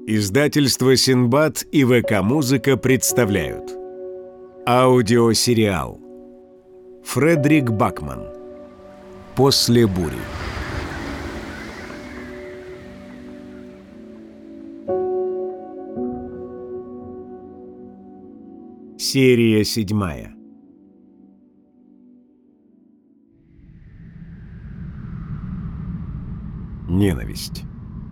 Издательство «Синбад» и ВК-музыка представляют аудиосериал Фредерик Бакман «После бури». Серия 7. Ненависть.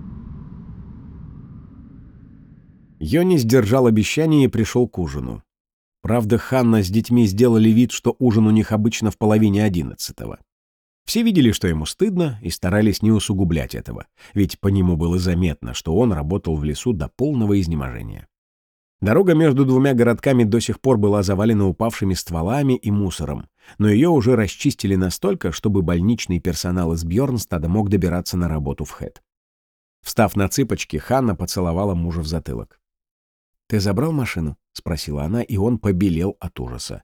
Йони сдержал обещание и пришел к ужину. Правда, Ханна с детьми сделали вид, что ужин у них обычно в 10:30. Все видели, что ему стыдно, и старались не усугублять этого, ведь по нему было заметно, что он работал в лесу до полного изнеможения. Дорога между двумя городками до сих пор была завалена упавшими стволами и мусором, но ее уже расчистили настолько, чтобы больничный персонал из Бьорнстада мог добираться на работу в Хэт. Встав на цыпочки, Ханна поцеловала мужа в затылок. «Ты забрал машину?» — спросила она, и он побелел от ужаса.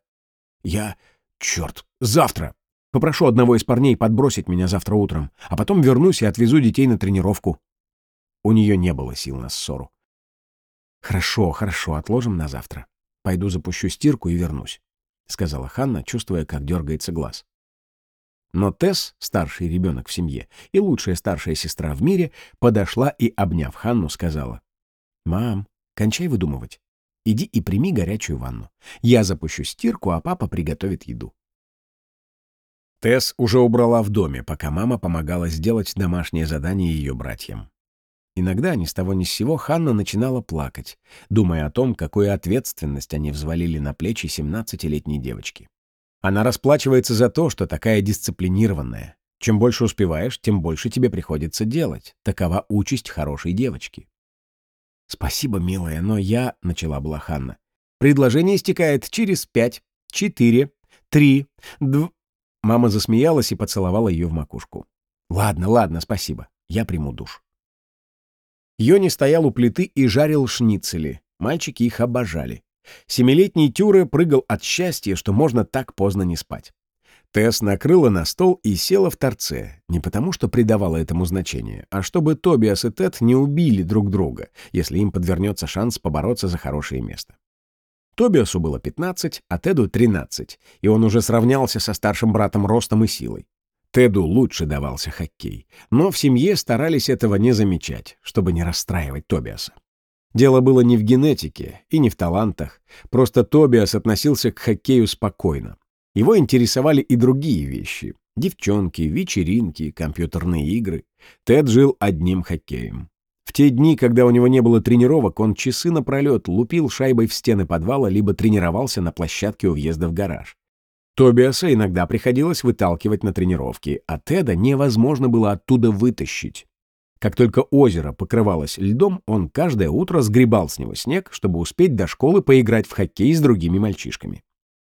Черт, завтра! Попрошу одного из парней подбросить меня завтра утром, а потом вернусь и отвезу детей на тренировку». У нее не было сил на ссору. «Хорошо, отложим на завтра. Пойду запущу стирку и вернусь», — сказала Ханна, чувствуя, как дергается глаз. Но Тесс, старший ребенок в семье и лучшая старшая сестра в мире, подошла и, обняв Ханну, сказала: «Мам, кончай выдумывать. Иди и прими горячую ванну. Я запущу стирку, а папа приготовит еду». Тесс уже убрала в доме, пока мама помогала сделать домашнее задание ее братьям. Иногда ни с того ни с сего Ханна начинала плакать, думая о том, какую ответственность они взвалили на плечи 17-летней девочки. Она расплачивается за то, что такая дисциплинированная. Чем больше успеваешь, тем больше тебе приходится делать. Такова участь хорошей девочки. «Спасибо, милая, но я...» — начала была Ханна. «Предложение истекает через 5, 4, 3, 2...» Мама засмеялась и поцеловала ее в макушку. «Ладно, спасибо. Я приму душ». Йони стоял у плиты и жарил шницели. Мальчики их обожали. 7-летний Тюре прыгал от счастья, что можно так поздно не спать. Тесс накрыла на стол и села в торце, не потому что придавала этому значение, а чтобы Тобиас и Тед не убили друг друга, если им подвернется шанс побороться за хорошее место. Тобиасу было 15, а Теду 13, и он уже сравнялся со старшим братом ростом и силой. Теду лучше давался хоккей, но в семье старались этого не замечать, чтобы не расстраивать Тобиаса. Дело было не в генетике и не в талантах, просто Тобиас относился к хоккею спокойно. Его интересовали и другие вещи — девчонки, вечеринки, компьютерные игры. Тед жил одним хоккеем. В те дни, когда у него не было тренировок, он часы напролет лупил шайбой в стены подвала либо тренировался на площадке у въезда в гараж. Тобиаса иногда приходилось выталкивать на тренировки, а Теда невозможно было оттуда вытащить. Как только озеро покрывалось льдом, он каждое утро сгребал с него снег, чтобы успеть до школы поиграть в хоккей с другими мальчишками.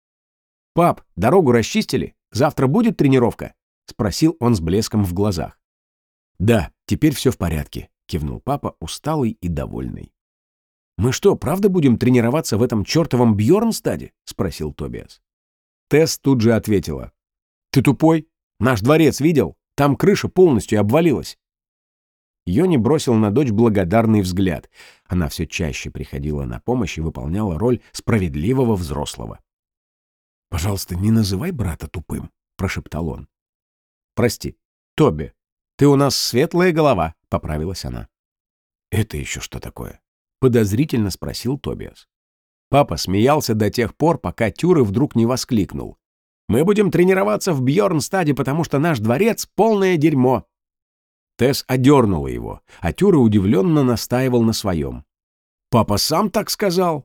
«Пап, дорогу расчистили? Завтра будет тренировка?» — спросил он с блеском в глазах. «Да, теперь все в порядке», — кивнул папа, усталый и довольный. «Мы что, правда будем тренироваться в этом чертовом Бьорнстаде?» — спросил Тобиас. Тесс тут же ответила: «Ты тупой? Наш дворец видел? Там крыша полностью обвалилась». Йони бросил на дочь благодарный взгляд. Она все чаще приходила на помощь и выполняла роль справедливого взрослого. «Пожалуйста, не называй брата тупым», — прошептал он. «Прости, Тоби, ты у нас светлая голова», — поправилась она. «Это еще что такое?» — подозрительно спросил Тобиас. Папа смеялся до тех пор, пока Тюре вдруг не воскликнул: «Мы будем тренироваться в Бьорнстаде, потому что наш дворец — полное дерьмо». Тесс одернула его, а Тюре удивленно настаивал на своем. «Папа сам так сказал?»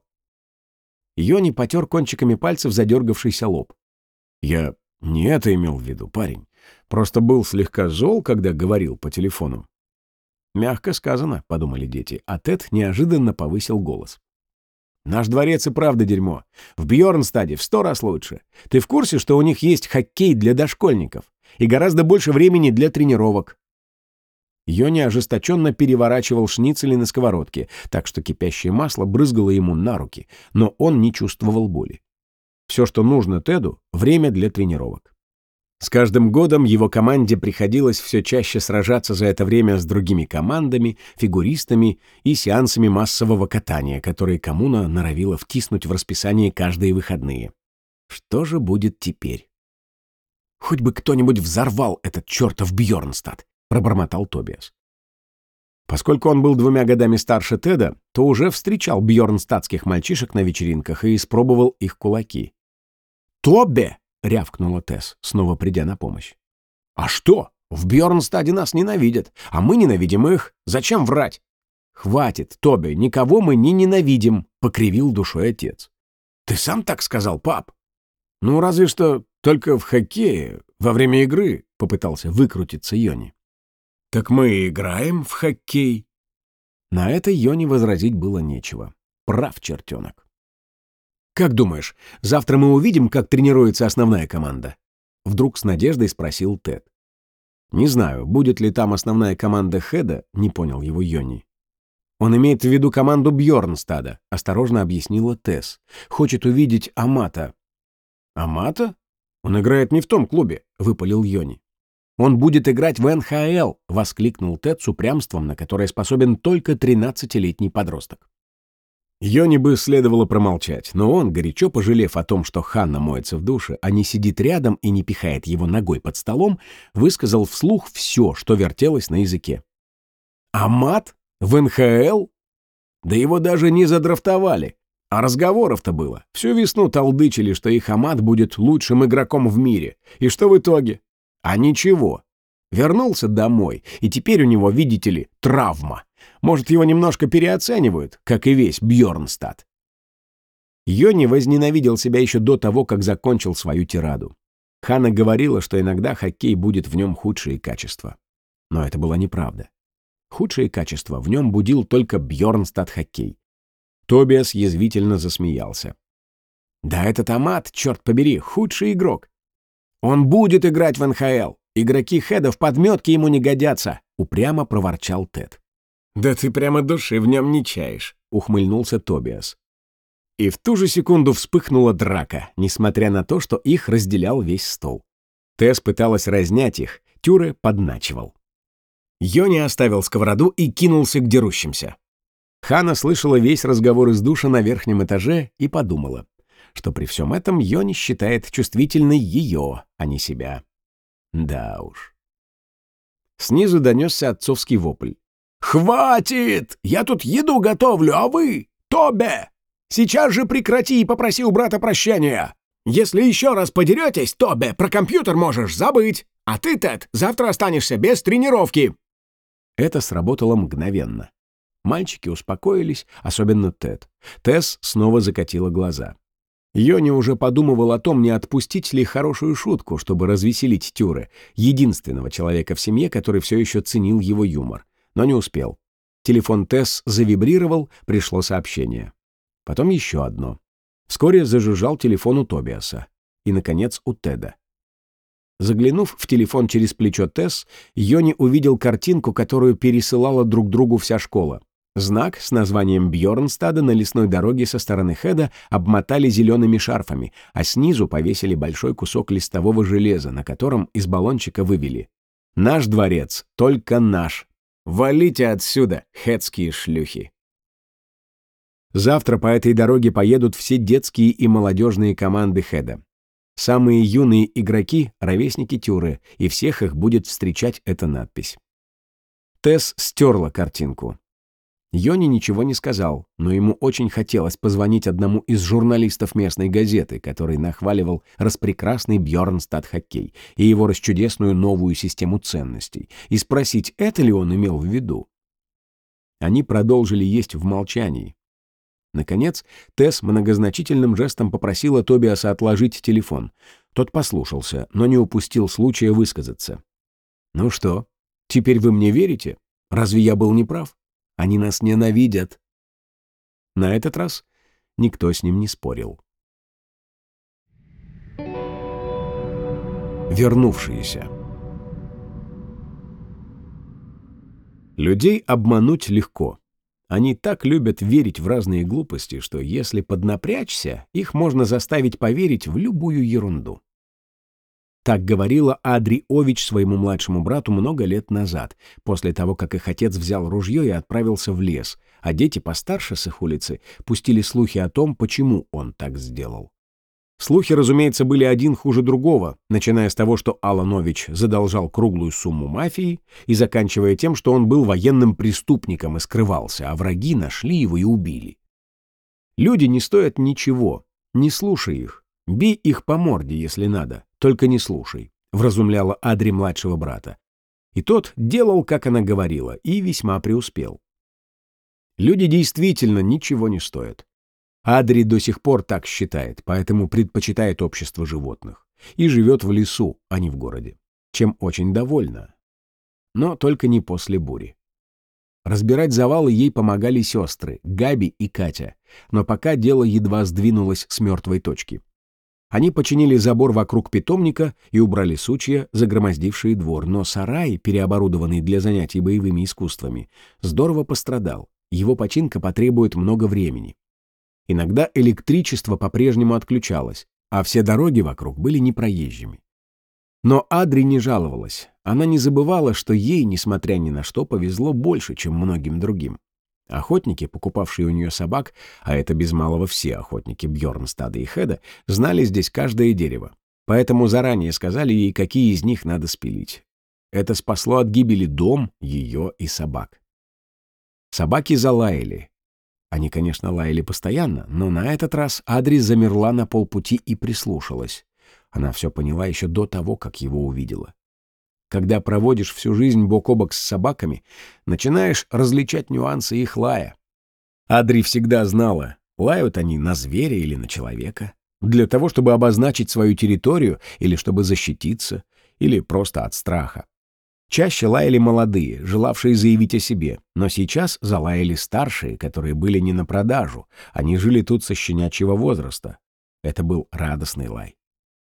Йони потер кончиками пальцев задергавшийся лоб. «Я не это имел в виду, парень. Просто был слегка зол, когда говорил по телефону». «Мягко сказано», — подумали дети, а Тед неожиданно повысил голос. «Наш дворец и правда дерьмо. В Бьорнстаде в 100 раз лучше. Ты в курсе, что у них есть хоккей для дошкольников и гораздо больше времени для тренировок?» Йони ожесточенно переворачивал шницели на сковородке, так что кипящее масло брызгало ему на руки, но он не чувствовал боли. Все, что нужно Теду — время для тренировок. С каждым годом его команде приходилось все чаще сражаться за это время с другими командами, фигуристами и сеансами массового катания, которые коммуна норовила втиснуть в расписание каждые выходные. Что же будет теперь? «Хоть бы кто-нибудь взорвал этот чертов Бьорнстад», — пробормотал Тобиас. Поскольку он был 2 годами старше Теда, то уже встречал бьорнстадских мальчишек на вечеринках и испробовал их кулаки. «Тобе!» — рявкнула Тесс, снова придя на помощь. «А что? В Бьорнстаде нас ненавидят, а мы ненавидим их. Зачем врать?» «Хватит, Тобе, никого мы не ненавидим», — покривил душой отец. «Ты сам так сказал, пап?» «Ну, разве что только в хоккее, во время игры», — попытался выкрутиться Йони. «Так мы играем в хоккей». На это Йони возразить было нечего. Прав чертенок. «Как думаешь, завтра мы увидим, как тренируется основная команда?» Вдруг с надеждой спросил Тед. «Не знаю, будет ли там основная команда Хеда», — не понял его Йони. «Он имеет в виду команду Бьорнстада», — осторожно объяснила Тесс. «Хочет увидеть Амата». «Амата? Он играет не в том клубе», — выпалил Йони. «Он будет играть в НХЛ», — воскликнул Тед с упрямством, на которое способен только 13-летний подросток. Йони бы следовало промолчать, но он, горячо пожалев о том, что Ханна моется в душе, а не сидит рядом и не пихает его ногой под столом, высказал вслух все, что вертелось на языке. «Амат? В НХЛ? Да его даже не задрафтовали. А разговоров-то было. Всю весну толдычили, что их Амат будет лучшим игроком в мире. И что в итоге? А ничего. Вернулся домой, и теперь у него, видите ли, травма. Может, его немножко переоценивают, как и весь Бьорнстад». Йони возненавидел себя еще до того, как закончил свою тираду. Ханна говорила, что иногда хоккей будет в нем худшие качества. Но это была неправда. Худшие качества в нем будил только Бьорнстад-хоккей. Тобиас язвительно засмеялся. «Да этот Амат, черт побери, худший игрок. Он будет играть в НХЛ. Игроки Хеда в подметке ему не годятся», — упрямо проворчал Тед. «Да ты прямо души в нем не чаешь», — ухмыльнулся Тобиас. И в ту же секунду вспыхнула драка, несмотря на то, что их разделял весь стол. Тесс пыталась разнять их, Тюре подначивал. Йони оставил сковороду и кинулся к дерущимся. Ханна слышала весь разговор из душа на верхнем этаже и подумала, что при всем этом Йони считает чувствительной ее, а не себя. Да уж. Снизу донесся отцовский вопль. «Хватит! Я тут еду готовлю, а вы, Тобе, сейчас же прекрати и попроси у брата прощения. Если еще раз подеретесь, Тобе, про компьютер можешь забыть. А ты, Тед, завтра останешься без тренировки». Это сработало мгновенно. Мальчики успокоились, особенно Тед. Тесс снова закатила глаза. Йони уже подумывал о том, не отпустить ли хорошую шутку, чтобы развеселить Тюре, единственного человека в семье, который все еще ценил его юмор. Но не успел. Телефон Тесс завибрировал, пришло сообщение. Потом еще одно. Вскоре зажужжал телефон у Тобиаса. И, наконец, у Теда. Заглянув в телефон через плечо Тесс, Йони увидел картинку, которую пересылала друг другу вся школа. Знак с названием Бьорнстада на лесной дороге со стороны Хеда обмотали зелеными шарфами, а снизу повесили большой кусок листового железа, на котором из баллончика вывели: «Наш дворец, только наш. Валите отсюда, хедские шлюхи». Завтра по этой дороге поедут все детские и молодежные команды Хеда. Самые юные игроки — ровесники Тюре, и всех их будет встречать эта надпись. Тесс стерла картинку. Йони ничего не сказал, но ему очень хотелось позвонить одному из журналистов местной газеты, который нахваливал распрекрасный Бьорнстад-хоккей и его расчудесную новую систему ценностей, и спросить, это ли он имел в виду. Они продолжили есть в молчании. Наконец, Тесс многозначительным жестом попросила Тобиаса отложить телефон. Тот послушался, но не упустил случая высказаться. «Ну что, теперь вы мне верите? Разве я был неправ? Они нас ненавидят». На этот раз никто с ним не спорил. Вернувшиеся. Людей обмануть легко. Они так любят верить в разные глупости, что если поднапрячься, их можно заставить поверить в любую ерунду. Так говорила Адри Ович своему младшему брату много лет назад, после того, как их отец взял ружье и отправился в лес, а дети постарше с их улицы пустили слухи о том, почему он так сделал. Слухи, разумеется, были один хуже другого, начиная с того, что Алан Ович задолжал круглую сумму мафии, и заканчивая тем, что он был военным преступником и скрывался, а враги нашли его и убили. Люди не стоят ничего, не слушай их, бей их по морде, если надо, только не слушай, вразумляла Адри младшего брата. И тот делал, как она говорила, и весьма преуспел. Люди действительно ничего не стоят. Адри до сих пор так считает, поэтому предпочитает общество животных. И живет в лесу, а не в городе. Чем очень довольна. Но только не после бури. Разбирать завалы ей помогали сестры, Габи и Катя. Но пока дело едва сдвинулось с мертвой точки. Они починили забор вокруг питомника и убрали сучья, загромоздившие двор. Но сарай, переоборудованный для занятий боевыми искусствами, здорово пострадал. Его починка потребует много времени. Иногда электричество по-прежнему отключалось, а все дороги вокруг были непроезжими. Но Адри не жаловалась. Она не забывала, что ей, несмотря ни на что, повезло больше, чем многим другим. Охотники, покупавшие у нее собак, а это без малого все охотники Бьорнстада и Хеда, знали здесь каждое дерево. Поэтому заранее сказали ей, какие из них надо спилить. Это спасло от гибели дом, ее и собак. Собаки залаяли. Они, конечно, лаяли постоянно, но на этот раз Адри замерла на полпути и прислушалась. Она все поняла еще до того, как его увидела. Когда проводишь всю жизнь бок о бок с собаками, начинаешь различать нюансы их лая. Адри всегда знала, лают они на зверя или на человека, для того, чтобы обозначить свою территорию или чтобы защититься, или просто от страха. Чаще лаяли молодые, желавшие заявить о себе, но сейчас залаяли старшие, которые были не на продажу, они жили тут со щенячьего возраста. Это был радостный лай.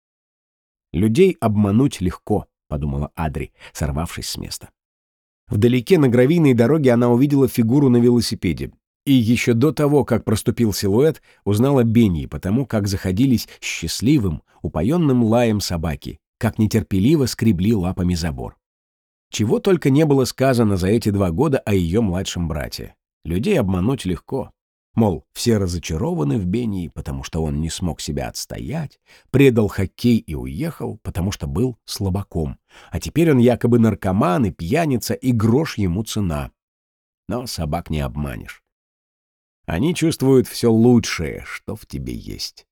«Людей обмануть легко», — подумала Адри, сорвавшись с места. Вдалеке на гравийной дороге она увидела фигуру на велосипеде. И еще до того, как проступил силуэт, узнала Бенни, потому как заходились счастливым, упоенным лаем собаки, как нетерпеливо скребли лапами забор. Чего только не было сказано за эти 2 года о ее младшем брате. Людей обмануть легко. Мол, все разочарованы в Бенни, потому что он не смог себя отстоять, предал хоккей и уехал, потому что был слабаком. А теперь он якобы наркоман и пьяница, и грош ему цена. Но собак не обманешь. Они чувствуют все лучшее, что в тебе есть.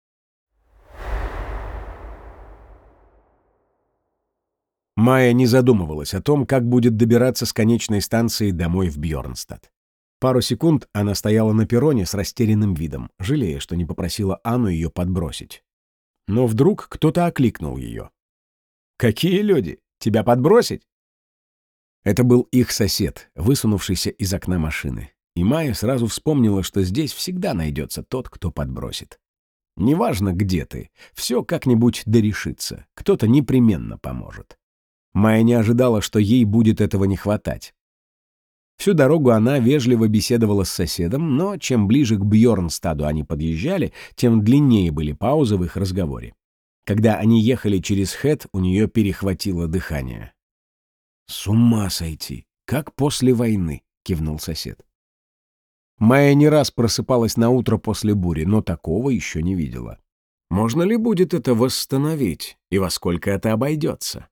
Майя не задумывалась о том, как будет добираться с конечной станции домой в Бьорнстад. Пару секунд она стояла на перроне с растерянным видом, жалея, что не попросила Анну ее подбросить. Но вдруг кто-то окликнул ее. «Какие люди? Тебя подбросить?» Это был их сосед, высунувшийся из окна машины. И Майя сразу вспомнила, что здесь всегда найдется тот, кто подбросит. Неважно, где ты, все как-нибудь дорешится, кто-то непременно поможет. Майя не ожидала, что ей будет этого не хватать. Всю дорогу она вежливо беседовала с соседом, но чем ближе к Бьорнстаду они подъезжали, тем длиннее были паузы в их разговоре. Когда они ехали через Хэт, у нее перехватило дыхание. «С ума сойти! Как после войны!» — кивнул сосед. Майя не раз просыпалась на утро после бури, но такого еще не видела. Можно ли будет это восстановить, и во сколько это обойдется?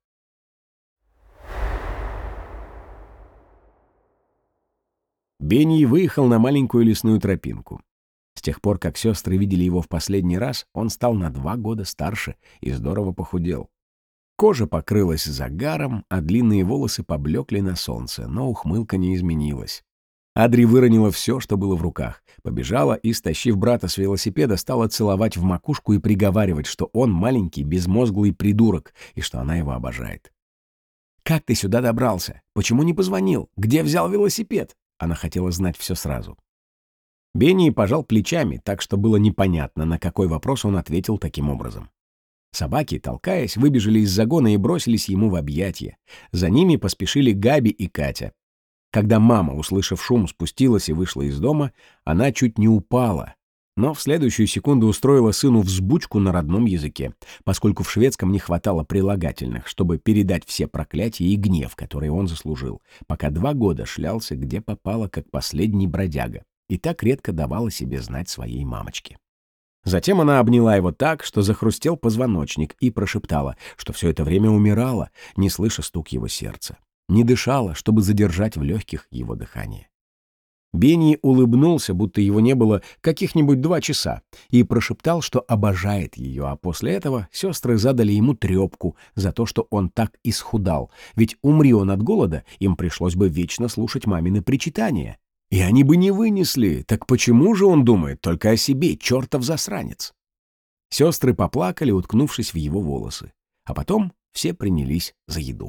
Бенни выехал на маленькую лесную тропинку. С тех пор, как сестры видели его в последний раз, он стал на 2 года старше и здорово похудел. Кожа покрылась загаром, а длинные волосы поблекли на солнце, но ухмылка не изменилась. Адри выронила все, что было в руках, побежала и, стащив брата с велосипеда, стала целовать в макушку и приговаривать, что он маленький, безмозглый придурок и что она его обожает. «Как ты сюда добрался? Почему не позвонил? Где взял велосипед?» Она хотела знать все сразу. Бенни пожал плечами, так что было непонятно, на какой вопрос он ответил таким образом. Собаки, толкаясь, выбежали из загона и бросились ему в объятия. За ними поспешили Габи и Катя. Когда мама, услышав шум, спустилась и вышла из дома, она чуть не упала. Но в следующую секунду устроила сыну взбучку на родном языке, поскольку в шведском не хватало прилагательных, чтобы передать все проклятия и гнев, которые он заслужил, пока 2 года шлялся, где попало, как последний бродяга, и так редко давала себе знать своей мамочке. Затем она обняла его так, что захрустел позвоночник, и прошептала, что все это время умирала, не слыша стук его сердца, не дышала, чтобы задержать в легких его дыхание. Бенни улыбнулся, будто его не было каких-нибудь 2 часа, и прошептал, что обожает ее, а после этого сестры задали ему трепку за то, что он так исхудал, ведь умри он от голода, им пришлось бы вечно слушать мамины причитания. И они бы не вынесли, так почему же он думает только о себе, чертов засранец? Сестры поплакали, уткнувшись в его волосы, а потом все принялись за еду.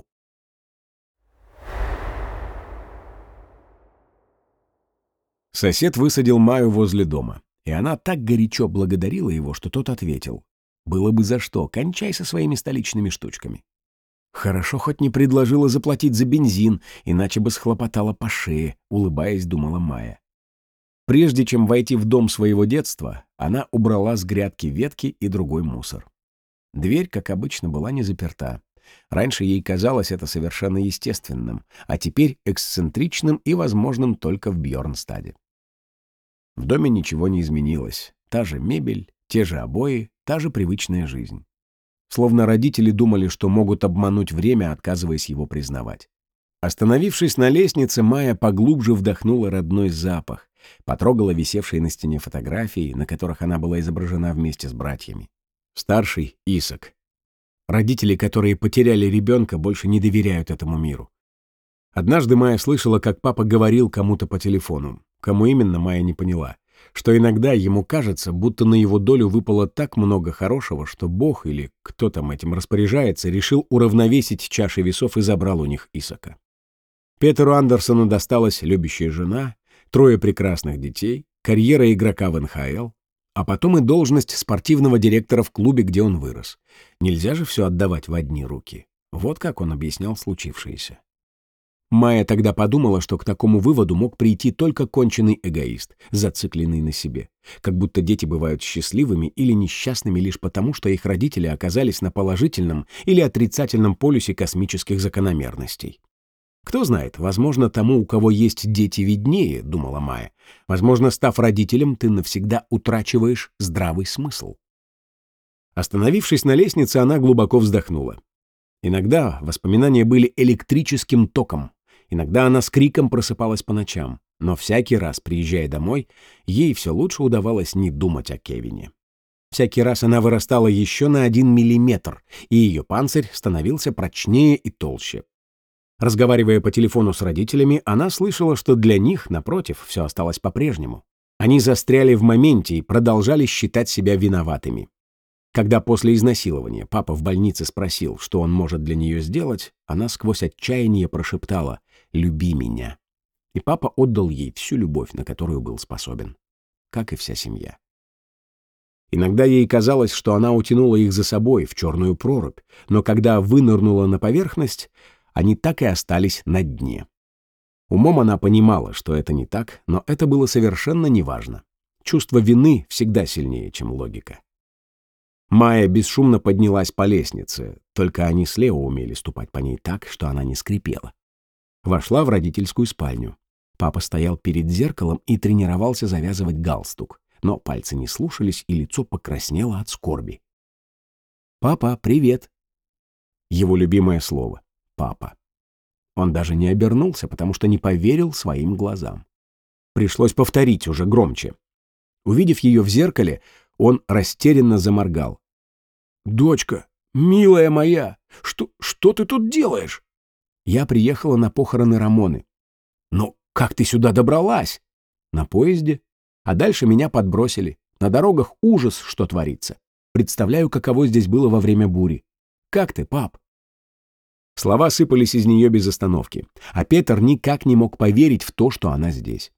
Сосед высадил Маю возле дома, и она так горячо благодарила его, что тот ответил: «Было бы за что, кончай со своими столичными штучками». Хорошо хоть не предложила заплатить за бензин, иначе бы схлопотала по шее, улыбаясь, думала Майя. Прежде чем войти в дом своего детства, она убрала с грядки ветки и другой мусор. Дверь, как обычно, была не заперта. Раньше ей казалось это совершенно естественным, а теперь эксцентричным и возможным только в Бьорнстаде. В доме ничего не изменилось. Та же мебель, те же обои, та же привычная жизнь. Словно родители думали, что могут обмануть время, отказываясь его признавать. Остановившись на лестнице, Майя поглубже вдохнула родной запах, потрогала висевшие на стене фотографии, на которых она была изображена вместе с братьями. Старший — Исак. Родители, которые потеряли ребенка, больше не доверяют этому миру. Однажды Майя слышала, как папа говорил кому-то по телефону. Кому именно, Майя не поняла. Что иногда ему кажется, будто на его долю выпало так много хорошего, что Бог или кто там этим распоряжается, решил уравновесить чаши весов и забрал у них Исака. Петеру Андерсону досталась любящая жена, 3 прекрасных детей, карьера игрока в НХЛ, а потом и должность спортивного директора в клубе, где он вырос. Нельзя же все отдавать в одни руки. Вот как он объяснял случившееся. Майя тогда подумала, что к такому выводу мог прийти только конченый эгоист, зацикленный на себе. Как будто дети бывают счастливыми или несчастными лишь потому, что их родители оказались на положительном или отрицательном полюсе космических закономерностей. Кто знает, возможно, тому, у кого есть дети, виднее, думала Майя. Возможно, став родителем, ты навсегда утрачиваешь здравый смысл. Остановившись на лестнице, она глубоко вздохнула. Иногда воспоминания были электрическим током. Иногда она с криком просыпалась по ночам, но всякий раз, приезжая домой, ей все лучше удавалось не думать о Кевине. Всякий раз она вырастала еще на 1 миллиметр, и ее панцирь становился прочнее и толще. Разговаривая по телефону с родителями, она слышала, что для них, напротив, все осталось по-прежнему. Они застряли в моменте и продолжали считать себя виноватыми. Когда после изнасилования папа в больнице спросил, что он может для нее сделать, она сквозь отчаяние прошептала: «Люби меня». И папа отдал ей всю любовь, на которую был способен. Как и вся семья. Иногда ей казалось, что она утянула их за собой в черную прорубь, но когда вынырнула на поверхность, они так и остались на дне. Умом она понимала, что это не так, но это было совершенно неважно. Чувство вины всегда сильнее, чем логика. Майя бесшумно поднялась по лестнице, только они с Лео умели ступать по ней так, что она не скрипела. Вошла в родительскую спальню. Папа стоял перед зеркалом и тренировался завязывать галстук, но пальцы не слушались, и лицо покраснело от скорби. «Папа, привет!» Его любимое слово — «папа». Он даже не обернулся, потому что не поверил своим глазам. Пришлось повторить уже громче. Увидев ее в зеркале, он растерянно заморгал. «Дочка, милая моя, что ты тут делаешь?» «Я приехала на похороны Рамоны». «Но как ты сюда добралась?» «На поезде. А дальше меня подбросили. На дорогах ужас, что творится. Представляю, каково здесь было во время бури. Как ты, пап?» Слова сыпались из нее без остановки, а Петер никак не мог поверить в то, что она здесь.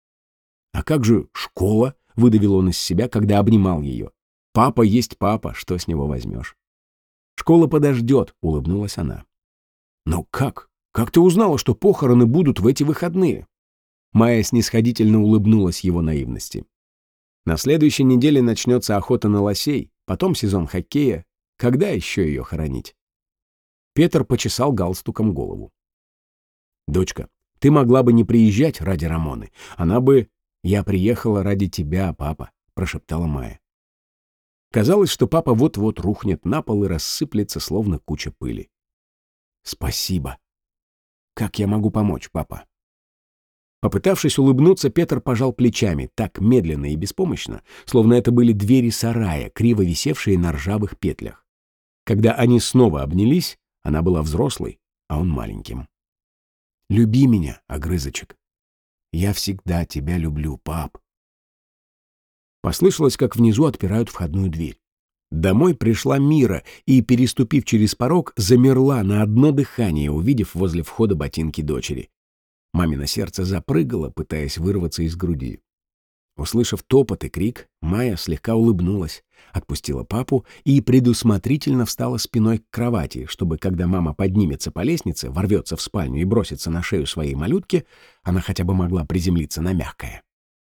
«А как же школа?» — выдавил он из себя, когда обнимал ее. «Папа есть папа, что с него возьмешь?» «Школа подождет», — улыбнулась она. «Но как? Как ты узнала, что похороны будут в эти выходные?» Майя снисходительно улыбнулась его наивности. На следующей неделе начнется охота на лосей, потом сезон хоккея. Когда еще ее хоронить? Петр почесал галстуком голову. «Дочка, ты могла бы не приезжать ради Рамоны. Она бы... Я приехала ради тебя, папа», — прошептала Майя. Казалось, что папа вот-вот рухнет на пол и рассыплется, словно куча пыли. «Спасибо. Как я могу помочь, папа?» Попытавшись улыбнуться, Петр пожал плечами, так медленно и беспомощно, словно это были двери сарая, криво висевшие на ржавых петлях. Когда они снова обнялись, она была взрослой, а он маленьким. «Люби меня, огрызочек. Я всегда тебя люблю, пап». Послышалось, как внизу отпирают входную дверь. Домой пришла Мира и, переступив через порог, замерла на одно дыхание, увидев возле входа ботинки дочери. Мамино сердце запрыгало, пытаясь вырваться из груди. Услышав топот и крик, Майя слегка улыбнулась, отпустила папу и предусмотрительно встала спиной к кровати, чтобы, когда мама поднимется по лестнице, ворвется в спальню и бросится на шею своей малютки, она хотя бы могла приземлиться на мягкое.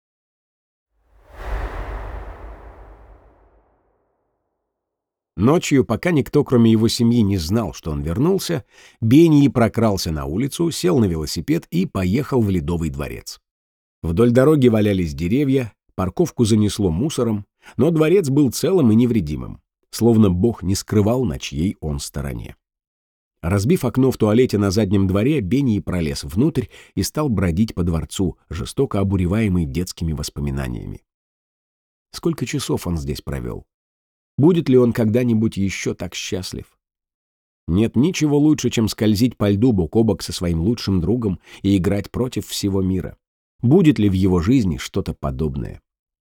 Ночью, пока никто, кроме его семьи, не знал, что он вернулся, Бенни прокрался на улицу, сел на велосипед и поехал в Ледовый дворец. Вдоль дороги валялись деревья, парковку занесло мусором, но дворец был целым и невредимым, словно Бог не скрывал, на чьей он стороне. Разбив окно в туалете на заднем дворе, Бенни пролез внутрь и стал бродить по дворцу, жестоко обуреваемый детскими воспоминаниями. Сколько часов он здесь провел? Будет ли он когда-нибудь еще так счастлив? Нет ничего лучше, чем скользить по льду бок о бок со своим лучшим другом и играть против всего мира. Будет ли в его жизни что-то подобное?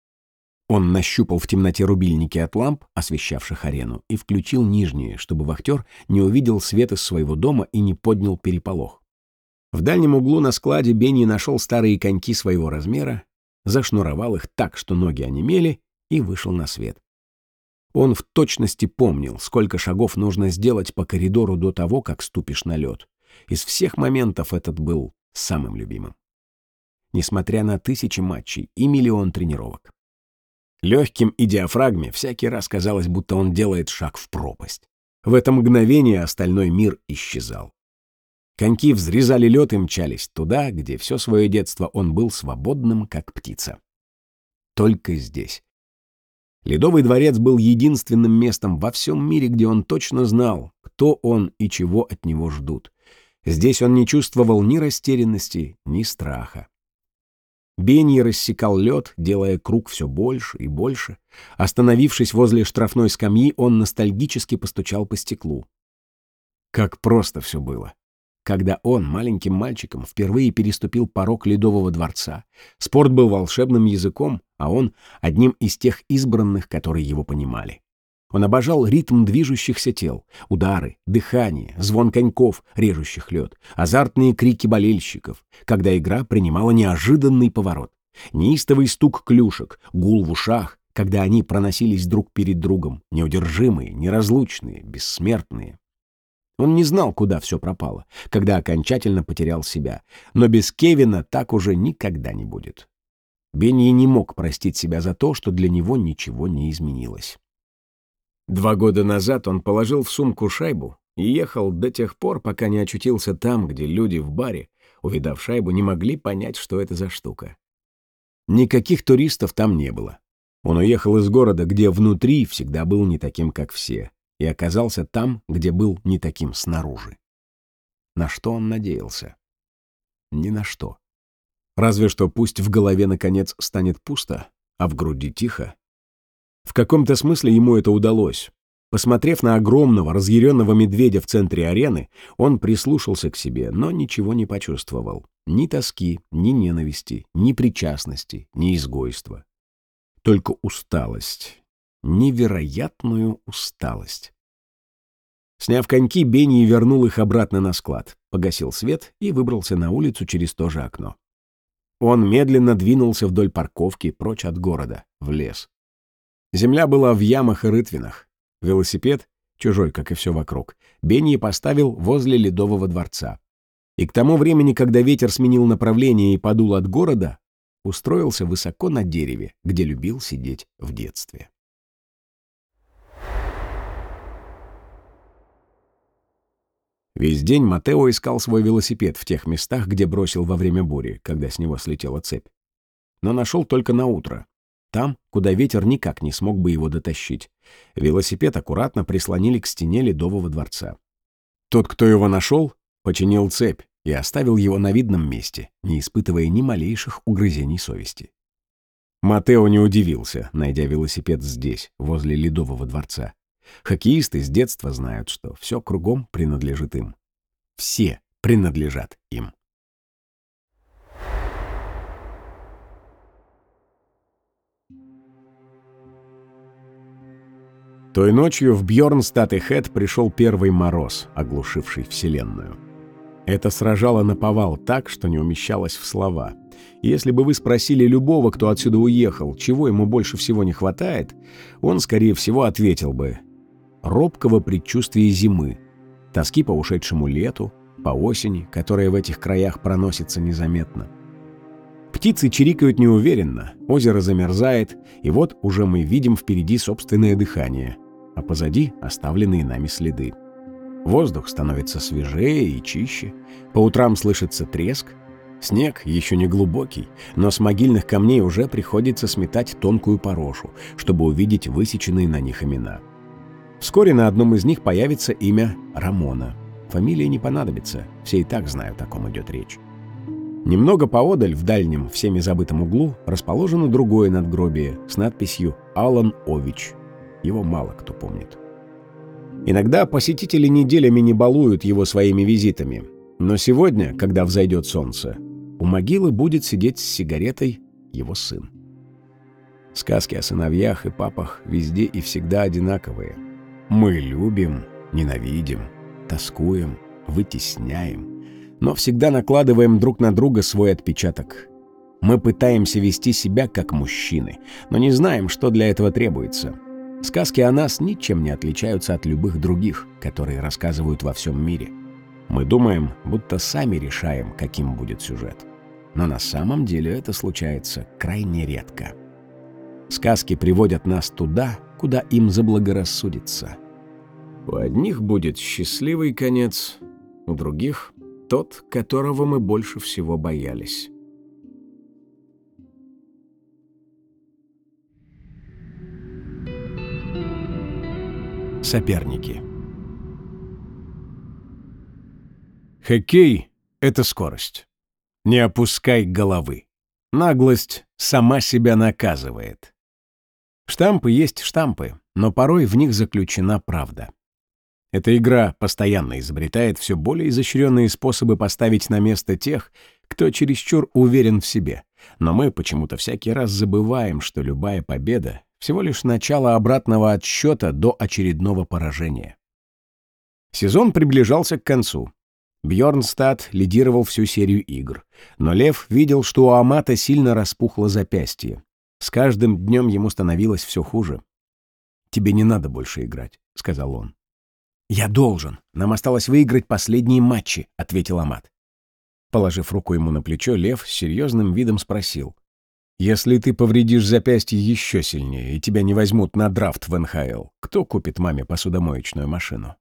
Он нащупал в темноте рубильники от ламп, освещавших арену, и включил нижние, чтобы вахтер не увидел свет из своего дома и не поднял переполох. В дальнем углу на складе Бенни нашел старые коньки своего размера, зашнуровал их так, что ноги онемели, и вышел на свет. Он в точности помнил, сколько шагов нужно сделать по коридору до того, как ступишь на лед. Из всех моментов этот был самым любимым. Несмотря на тысячи матчей и миллион тренировок. Легким и диафрагме всякий раз казалось, будто он делает шаг в пропасть. В это мгновение остальной мир исчезал. Коньки взрезали лед и мчались туда, где все свое детство он был свободным, как птица. Только здесь. Ледовый дворец был единственным местом во всем мире, где он точно знал, кто он и чего от него ждут. Здесь он не чувствовал ни растерянности, ни страха. Бенни рассекал лед, делая круг все больше и больше. Остановившись возле штрафной скамьи, он ностальгически постучал по стеклу. Как просто все было. Когда он, маленьким мальчиком, впервые переступил порог Ледового дворца, спорт был волшебным языком, а он — одним из тех избранных, которые его понимали. Он обожал ритм движущихся тел, удары, дыхание, звон коньков, режущих лед, азартные крики болельщиков, когда игра принимала неожиданный поворот, неистовый стук клюшек, гул в ушах, когда они проносились друг перед другом, неудержимые, неразлучные, бессмертные. Он не знал, куда все пропало, когда окончательно потерял себя, но без Кевина так уже никогда не будет. Бенни не мог простить себя за то, что для него ничего не изменилось. 2 года назад он положил в сумку шайбу и ехал до тех пор, пока не очутился там, где люди в баре, увидав шайбу, не могли понять, что это за штука. Никаких туристов там не было. Он уехал из города, где внутри всегда был не таким, как все, и оказался там, где был не таким снаружи. На что он надеялся? Ни на что. Разве что пусть в голове, наконец, станет пусто, а в груди тихо. В каком-то смысле ему это удалось. Посмотрев на огромного, разъяренного медведя в центре арены, он прислушался к себе, но ничего не почувствовал. Ни тоски, ни ненависти, ни причастности, ни изгойства. Только усталость. Невероятную усталость. Сняв коньки, Бенни вернул их обратно на склад, погасил свет и выбрался на улицу через то же окно. Он медленно двинулся вдоль парковки, прочь от города, в лес. Земля была в ямах и рытвинах. Велосипед, чужой, как и все вокруг, Бенни поставил возле Ледового дворца. И к тому времени, когда ветер сменил направление и подул от города, устроился высоко на дереве, где любил сидеть в детстве. Весь день Матео искал свой велосипед в тех местах, где бросил во время бури, когда с него слетела цепь. Но нашел только на утро. Там, куда ветер никак не смог бы его дотащить. Велосипед аккуратно прислонили к стене Ледового дворца. Тот, кто его нашел, починил цепь и оставил его на видном месте, не испытывая ни малейших угрызений совести. Матео не удивился, найдя велосипед здесь, возле Ледового дворца. Хоккеисты с детства знают, что все кругом принадлежит им. Все принадлежат им. Той ночью в Бьорнстад-и-Хэт пришел первый мороз, оглушивший вселенную. Это сражало наповал так, что не умещалось в слова. И если бы вы спросили любого, кто отсюда уехал, чего ему больше всего не хватает, он, скорее всего, ответил бы: робкого предчувствия зимы, тоски по ушедшему лету, по осени, которая в этих краях проносится незаметно. Птицы чирикают неуверенно, озеро замерзает, и вот уже мы видим впереди собственное дыхание, а позади оставленные нами следы. Воздух становится свежее и чище, по утрам слышится треск. Снег еще не глубокий, но с могильных камней уже приходится сметать тонкую порошу, чтобы увидеть высеченные на них имена. Вскоре на одном из них появится имя Рамона. Фамилия не понадобится, все и так знают, о ком идет речь. Немного поодаль, в дальнем, всеми забытом углу, расположено другое надгробие с надписью «Алан Ович». Его мало кто помнит. Иногда посетители неделями не балуют его своими визитами, но сегодня, когда взойдет солнце, у могилы будет сидеть с сигаретой его сын. Сказки о сыновьях и папах везде и всегда одинаковые. Мы любим, ненавидим, тоскуем, вытесняем, но всегда накладываем друг на друга свой отпечаток. Мы пытаемся вести себя как мужчины, но не знаем, что для этого требуется. Сказки о нас ничем не отличаются от любых других, которые рассказывают во всем мире. Мы думаем, будто сами решаем, каким будет сюжет. Но на самом деле это случается крайне редко. Сказки приводят нас туда, куда им заблагорассудится. У одних будет счастливый конец, у других — тот, которого мы больше всего боялись. Соперники. Хоккей — это скорость. Не опускай головы. Наглость сама себя наказывает. Штампы есть штампы, но порой в них заключена правда. Эта игра постоянно изобретает все более изощренные способы поставить на место тех, кто чересчур уверен в себе. Но мы почему-то всякий раз забываем, что любая победа — всего лишь начало обратного отсчета до очередного поражения. Сезон приближался к концу. Бьорнстад лидировал всю серию игр, но Лев видел, что у Амата сильно распухло запястье. С каждым днем ему становилось все хуже. «Тебе не надо больше играть», — сказал он. «Я должен. Нам осталось выиграть последние матчи», — ответил Амат. Положив руку ему на плечо, Лев с серьезным видом спросил: «Если ты повредишь запястье еще сильнее и тебя не возьмут на драфт в НХЛ, кто купит маме посудомоечную машину?»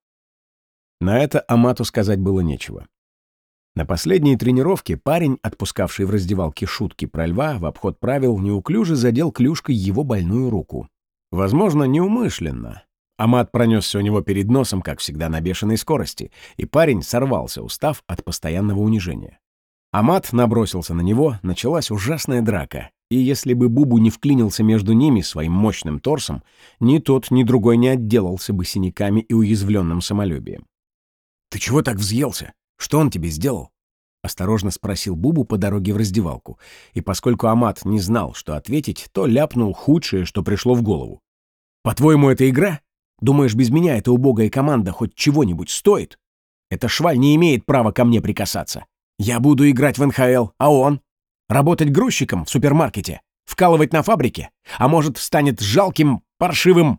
На это Амату сказать было нечего. На последней тренировке парень, отпускавший в раздевалке шутки про льва, в обход правил неуклюже задел клюшкой его больную руку. Возможно, неумышленно. Амат пронесся у него перед носом, как всегда, на бешеной скорости, и парень сорвался, устав от постоянного унижения. Амат набросился на него, началась ужасная драка, и если бы Бубу не вклинился между ними своим мощным торсом, ни тот, ни другой не отделался бы синяками и уязвленным самолюбием. «Ты чего так взъелся? Что он тебе сделал?» — осторожно спросил Бубу по дороге в раздевалку, и поскольку Амат не знал, что ответить, то ляпнул худшее, что пришло в голову. «По-твоему, это игра? Думаешь, без меня эта убогая команда хоть чего-нибудь стоит? Эта шваль не имеет права ко мне прикасаться. Я буду играть в НХЛ, а он? Работать грузчиком в супермаркете? Вкалывать на фабрике? А может, станет жалким, паршивым...»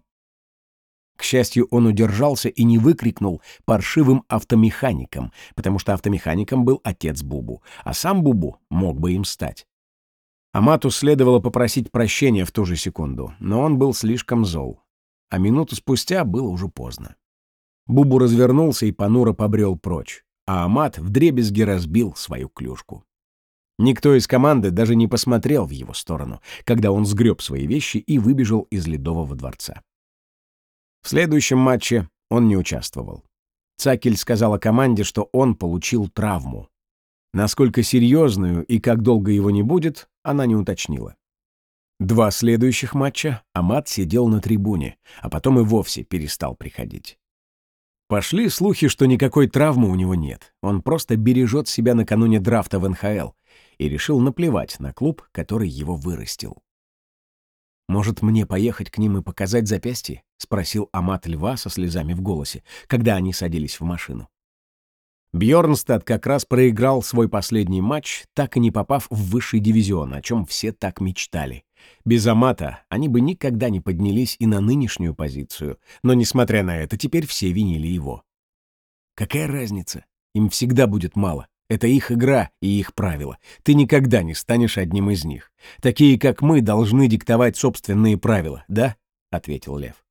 К счастью, он удержался и не выкрикнул паршивым автомехаником, потому что автомехаником был отец Бубу, а сам Бубу мог бы им стать. Амату следовало попросить прощения в ту же секунду, но он был слишком зол. А минуту спустя было уже поздно. Бубу развернулся и понуро побрел прочь, а Амат вдребезги разбил свою клюшку. Никто из команды даже не посмотрел в его сторону, когда он сгреб свои вещи и выбежал из Ледового дворца. В следующем матче он не участвовал. Цакель сказал о команде, что он получил травму. Насколько серьезную и как долго его не будет, она не уточнила. 2 следующих матча Амат сидел на трибуне, а потом и вовсе перестал приходить. Пошли слухи, что никакой травмы у него нет. Он просто бережет себя накануне драфта в НХЛ и решил наплевать на клуб, который его вырастил. «Может, мне поехать к ним и показать запястье?» — спросил Амат Льва со слезами в голосе, когда они садились в машину. Бьорнстад как раз проиграл свой последний матч, так и не попав в высший дивизион, о чем все так мечтали. Без Амата они бы никогда не поднялись и на нынешнюю позицию, но, несмотря на это, теперь все винили его. Какая разница? Им всегда будет мало. Это их игра и их правила. Ты никогда не станешь одним из них. Такие, как мы, должны диктовать собственные правила, да? — ответил Лев.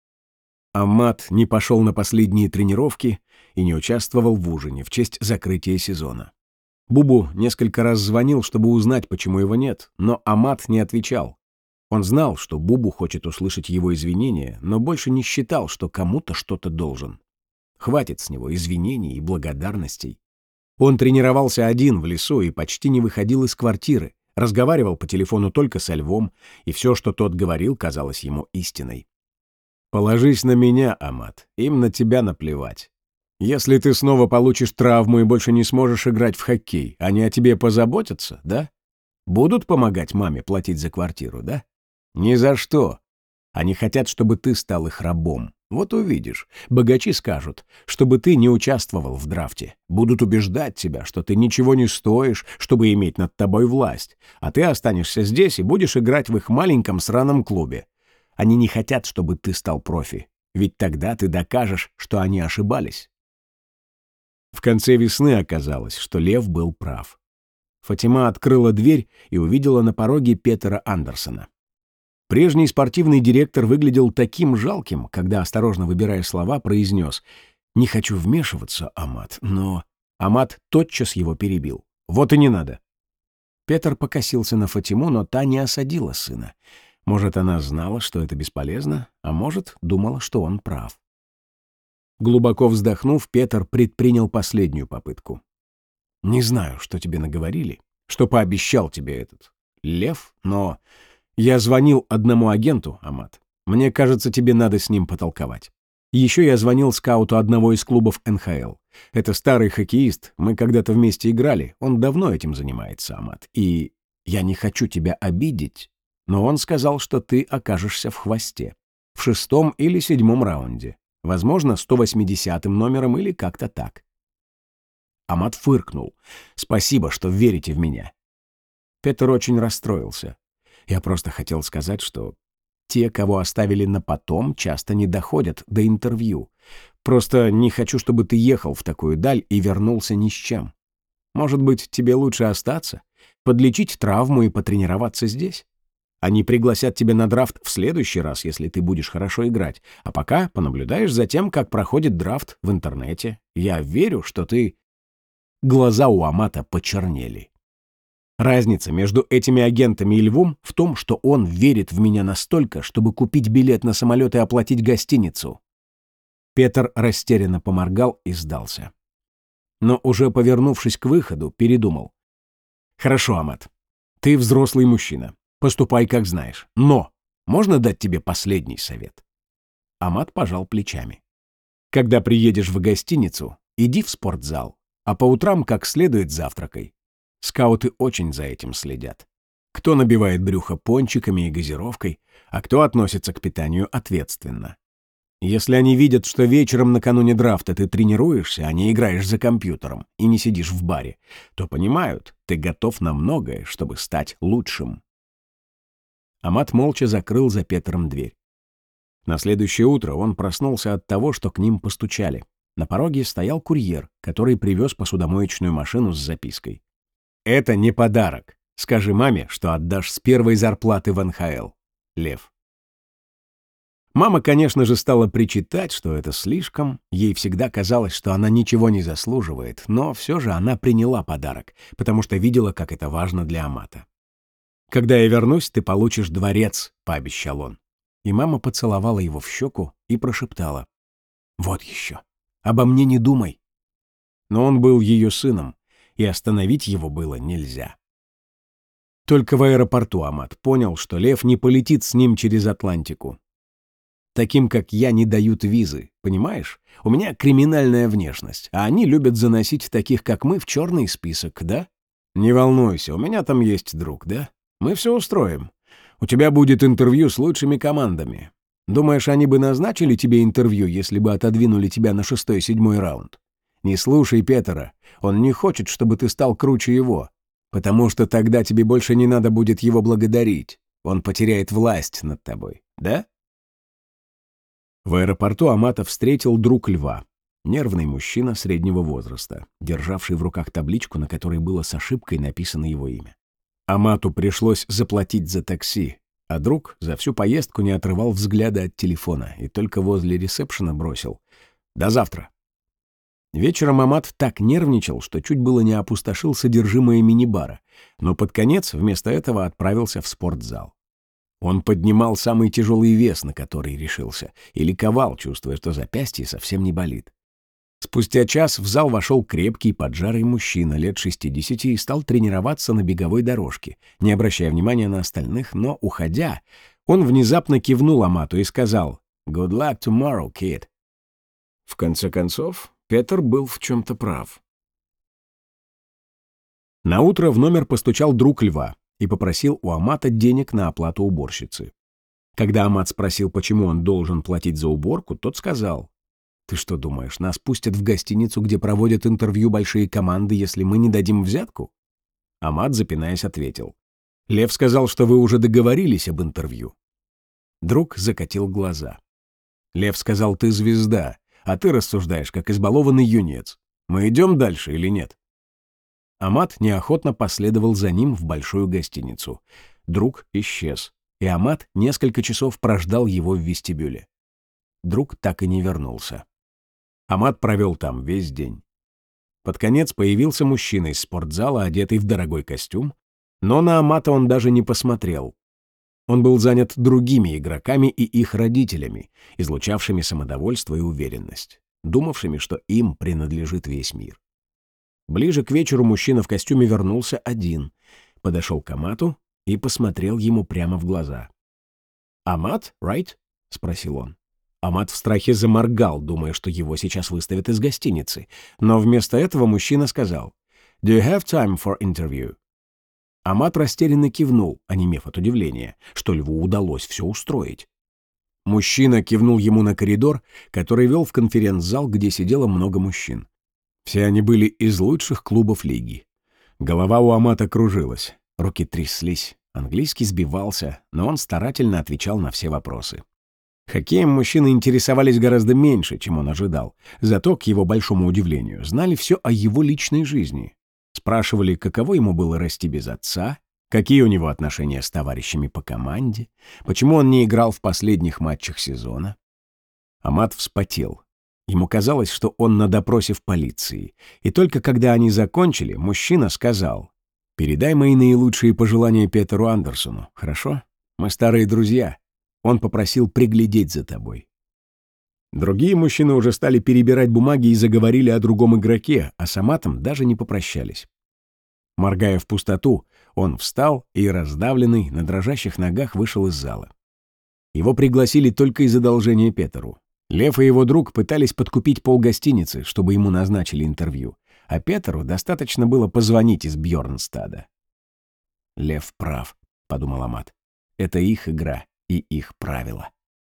Амат не пошел на последние тренировки и не участвовал в ужине в честь закрытия сезона. Бубу несколько раз звонил, чтобы узнать, почему его нет, но Амат не отвечал. Он знал, что Бубу хочет услышать его извинения, но больше не считал, что кому-то что-то должен. Хватит с него извинений и благодарностей. Он тренировался один в лесу и почти не выходил из квартиры, разговаривал по телефону только со Львом, и все, что тот говорил, казалось ему истиной. «Положись на меня, Амат, им на тебя наплевать. Если ты снова получишь травму и больше не сможешь играть в хоккей, они о тебе позаботятся, да? Будут помогать маме платить за квартиру, да? Ни за что. Они хотят, чтобы ты стал их рабом. Вот увидишь. Богачи скажут, чтобы ты не участвовал в драфте. Будут убеждать тебя, что ты ничего не стоишь, чтобы иметь над тобой власть. А ты останешься здесь и будешь играть в их маленьком сраном клубе. Они не хотят, чтобы ты стал профи. Ведь тогда ты докажешь, что они ошибались». В конце весны оказалось, что Лев был прав. Фатима открыла дверь и увидела на пороге Петера Андерсона. Прежний спортивный директор выглядел таким жалким, когда, осторожно выбирая слова, произнес: «Не хочу вмешиваться, Амат, но...» Амат тотчас его перебил. «Вот и не надо». Петр покосился на Фатиму, но та не осадила сына. Может, она знала, что это бесполезно, а может, думала, что он прав. Глубоко вздохнув, Петр предпринял последнюю попытку. «Не знаю, что тебе наговорили, что пообещал тебе этот Лев, но я звонил одному агенту, Амат. Мне кажется, тебе надо с ним потолковать. Еще я звонил скауту одного из клубов НХЛ. Это старый хоккеист, мы когда-то вместе играли, он давно этим занимается, Амат. И я не хочу тебя обидеть, но он сказал, что ты окажешься в хвосте, в 6-м или 7-м раунде. Возможно, 180-м номером или как-то так». Амат фыркнул. «Спасибо, что верите в меня». Петр очень расстроился. «Я просто хотел сказать, что те, кого оставили на потом, часто не доходят до интервью. Просто не хочу, чтобы ты ехал в такую даль и вернулся ни с чем. Может быть, тебе лучше остаться, подлечить травму и потренироваться здесь? Они пригласят тебя на драфт в следующий раз, если ты будешь хорошо играть. А пока понаблюдаешь за тем, как проходит драфт в интернете. Я верю, что ты...» Глаза у Амата почернели. Разница между этими агентами и Львом в том, что он верит в меня настолько, чтобы купить билет на самолет и оплатить гостиницу. Петр растерянно поморгал и сдался. Но уже повернувшись к выходу, передумал. «Хорошо, Амат, ты взрослый мужчина. Поступай, как знаешь. Но можно дать тебе последний совет?» Амат пожал плечами. «Когда приедешь в гостиницу, иди в спортзал, а по утрам как следует завтракай. Скауты очень за этим следят. Кто набивает брюхо пончиками и газировкой, а кто относится к питанию ответственно. Если они видят, что вечером накануне драфта ты тренируешься, а не играешь за компьютером и не сидишь в баре, то понимают, ты готов на многое, чтобы стать лучшим». Амат молча закрыл за Петром дверь. На следующее утро он проснулся от того, что к ним постучали. На пороге стоял курьер, который привез посудомоечную машину с запиской. «Это не подарок», Скажи маме, что отдашь с первой зарплаты в НХЛ. Лев. Мама, конечно же, стала причитать, что это слишком. Ей всегда казалось, что она ничего не заслуживает, но все же она приняла подарок, потому что видела, как это важно для Амата. «Когда я вернусь, ты получишь дворец», — пообещал он. И мама поцеловала его в щеку и прошептала: «Вот еще, обо мне не думай». Но он был ее сыном, и остановить его было нельзя. Только в аэропорту Амат понял, что Лев не полетит с ним через Атлантику. Таким, как я, не дают визы, понимаешь? У меня криминальная внешность, а они любят заносить таких, как мы, в черный список, да? Не волнуйся, у меня там есть друг, да? Мы все устроим. У тебя будет интервью с лучшими командами. Думаешь, они бы назначили тебе интервью, если бы отодвинули тебя на 6-7 раунд? Не слушай Петера, он не хочет, чтобы ты стал круче его, потому что тогда тебе больше не надо будет его благодарить. Он потеряет власть над тобой, да? В аэропорту Амата встретил друг Льва, нервный мужчина среднего возраста, державший в руках табличку, на которой было с ошибкой написано его имя. Амату пришлось заплатить за такси, а друг за всю поездку не отрывал взгляда от телефона и только возле ресепшена бросил: «До завтра». Вечером Амат так нервничал, что чуть было не опустошил содержимое мини-бара, но под конец вместо этого отправился в спортзал. Он поднимал самый тяжелый вес, на который решился, и ликовал, чувствуя, что запястье совсем не болит. Спустя час в зал вошел крепкий, поджарый мужчина лет 60 и стал тренироваться на беговой дорожке, не обращая внимания на остальных, но, уходя, он внезапно кивнул Амату и сказал: «Good luck tomorrow, kid». В конце концов, Петер был в чем-то прав. Наутро в номер постучал друг Льва и попросил у Амата денег на оплату уборщицы. Когда Амат спросил, почему он должен платить за уборку, тот сказал: «Ты что думаешь, нас пустят в гостиницу, где проводят интервью большие команды, если мы не дадим взятку?» Амат, запинаясь, ответил: «Лев сказал, что вы уже договорились об интервью». Друг закатил глаза. «Лев сказал, ты звезда, а ты рассуждаешь, как избалованный юнец. Мы идем дальше или нет?» Амат неохотно последовал за ним в большую гостиницу. Друг исчез, и Амат несколько часов прождал его в вестибюле. Друг так и не вернулся. Амат провел там весь день. Под конец появился мужчина из спортзала, одетый в дорогой костюм, но на Амата он даже не посмотрел. Он был занят другими игроками и их родителями, излучавшими самодовольство и уверенность, думавшими, что им принадлежит весь мир. Ближе к вечеру мужчина в костюме вернулся один, подошел к Амату и посмотрел ему прямо в глаза. «Амат, right?» — спросил он. Амат в страхе заморгал, думая, что его сейчас выставят из гостиницы, но вместо этого мужчина сказал: «Do you have time for interview?» Амат растерянно кивнул, онемев от удивления, что Льву удалось все устроить. Мужчина кивнул ему на коридор, который вел в конференц-зал, где сидело много мужчин. Все они были из лучших клубов лиги. Голова у Амата кружилась, руки тряслись, английский сбивался, но он старательно отвечал на все вопросы. Хоккеем мужчины интересовались гораздо меньше, чем он ожидал, зато, к его большому удивлению, знали все о его личной жизни. Спрашивали, каково ему было расти без отца, какие у него отношения с товарищами по команде, почему он не играл в последних матчах сезона. Амат вспотел. Ему казалось, что он на допросе в полиции, и только когда они закончили, мужчина сказал: «Передай мои наилучшие пожелания Петеру Андерсону, хорошо? Мы старые друзья. Он попросил приглядеть за тобой». Другие мужчины уже стали перебирать бумаги и заговорили о другом игроке, а с Аматом даже не попрощались. Моргая в пустоту, он встал и, раздавленный, на дрожащих ногах вышел из зала. Его пригласили только из одолжения Петеру. Лев и его друг пытались подкупить полгостиницы, чтобы ему назначили интервью, а Петеру достаточно было позвонить из Бьорнстада. «Лев прав», — подумал Амат. «Это их игра и их правила».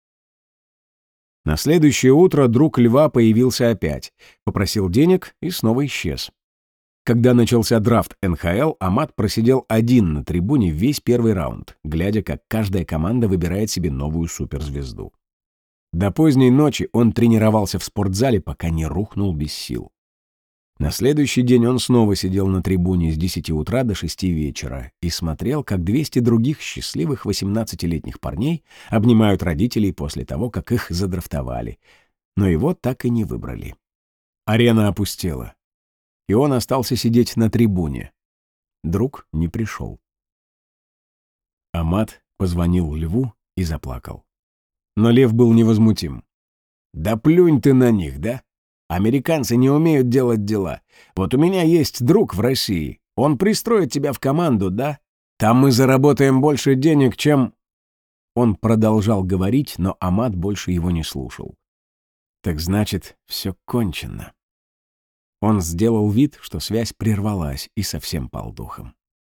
На следующее утро друг Льва появился опять, попросил денег и снова исчез. Когда начался драфт НХЛ, Амат просидел один на трибуне весь первый раунд, глядя, как каждая команда выбирает себе новую суперзвезду. До поздней ночи он тренировался в спортзале, пока не рухнул без сил. На следующий день он снова сидел на трибуне с 10 утра до 6 вечера и смотрел, как 200 других счастливых 18-летних парней обнимают родителей после того, как их задрафтовали. Но его так и не выбрали. Арена опустела, и он остался сидеть на трибуне. Друг не пришел. Амат позвонил Льву и заплакал. Но Лев был невозмутим. «Да плюнь ты на них, да? Американцы не умеют делать дела. Вот у меня есть друг в России. Он пристроит тебя в команду, да? Там мы заработаем больше денег, чем...» Он продолжал говорить, но Амат больше его не слушал. Так значит, все кончено. Он сделал вид, что связь прервалась, и совсем пал духом.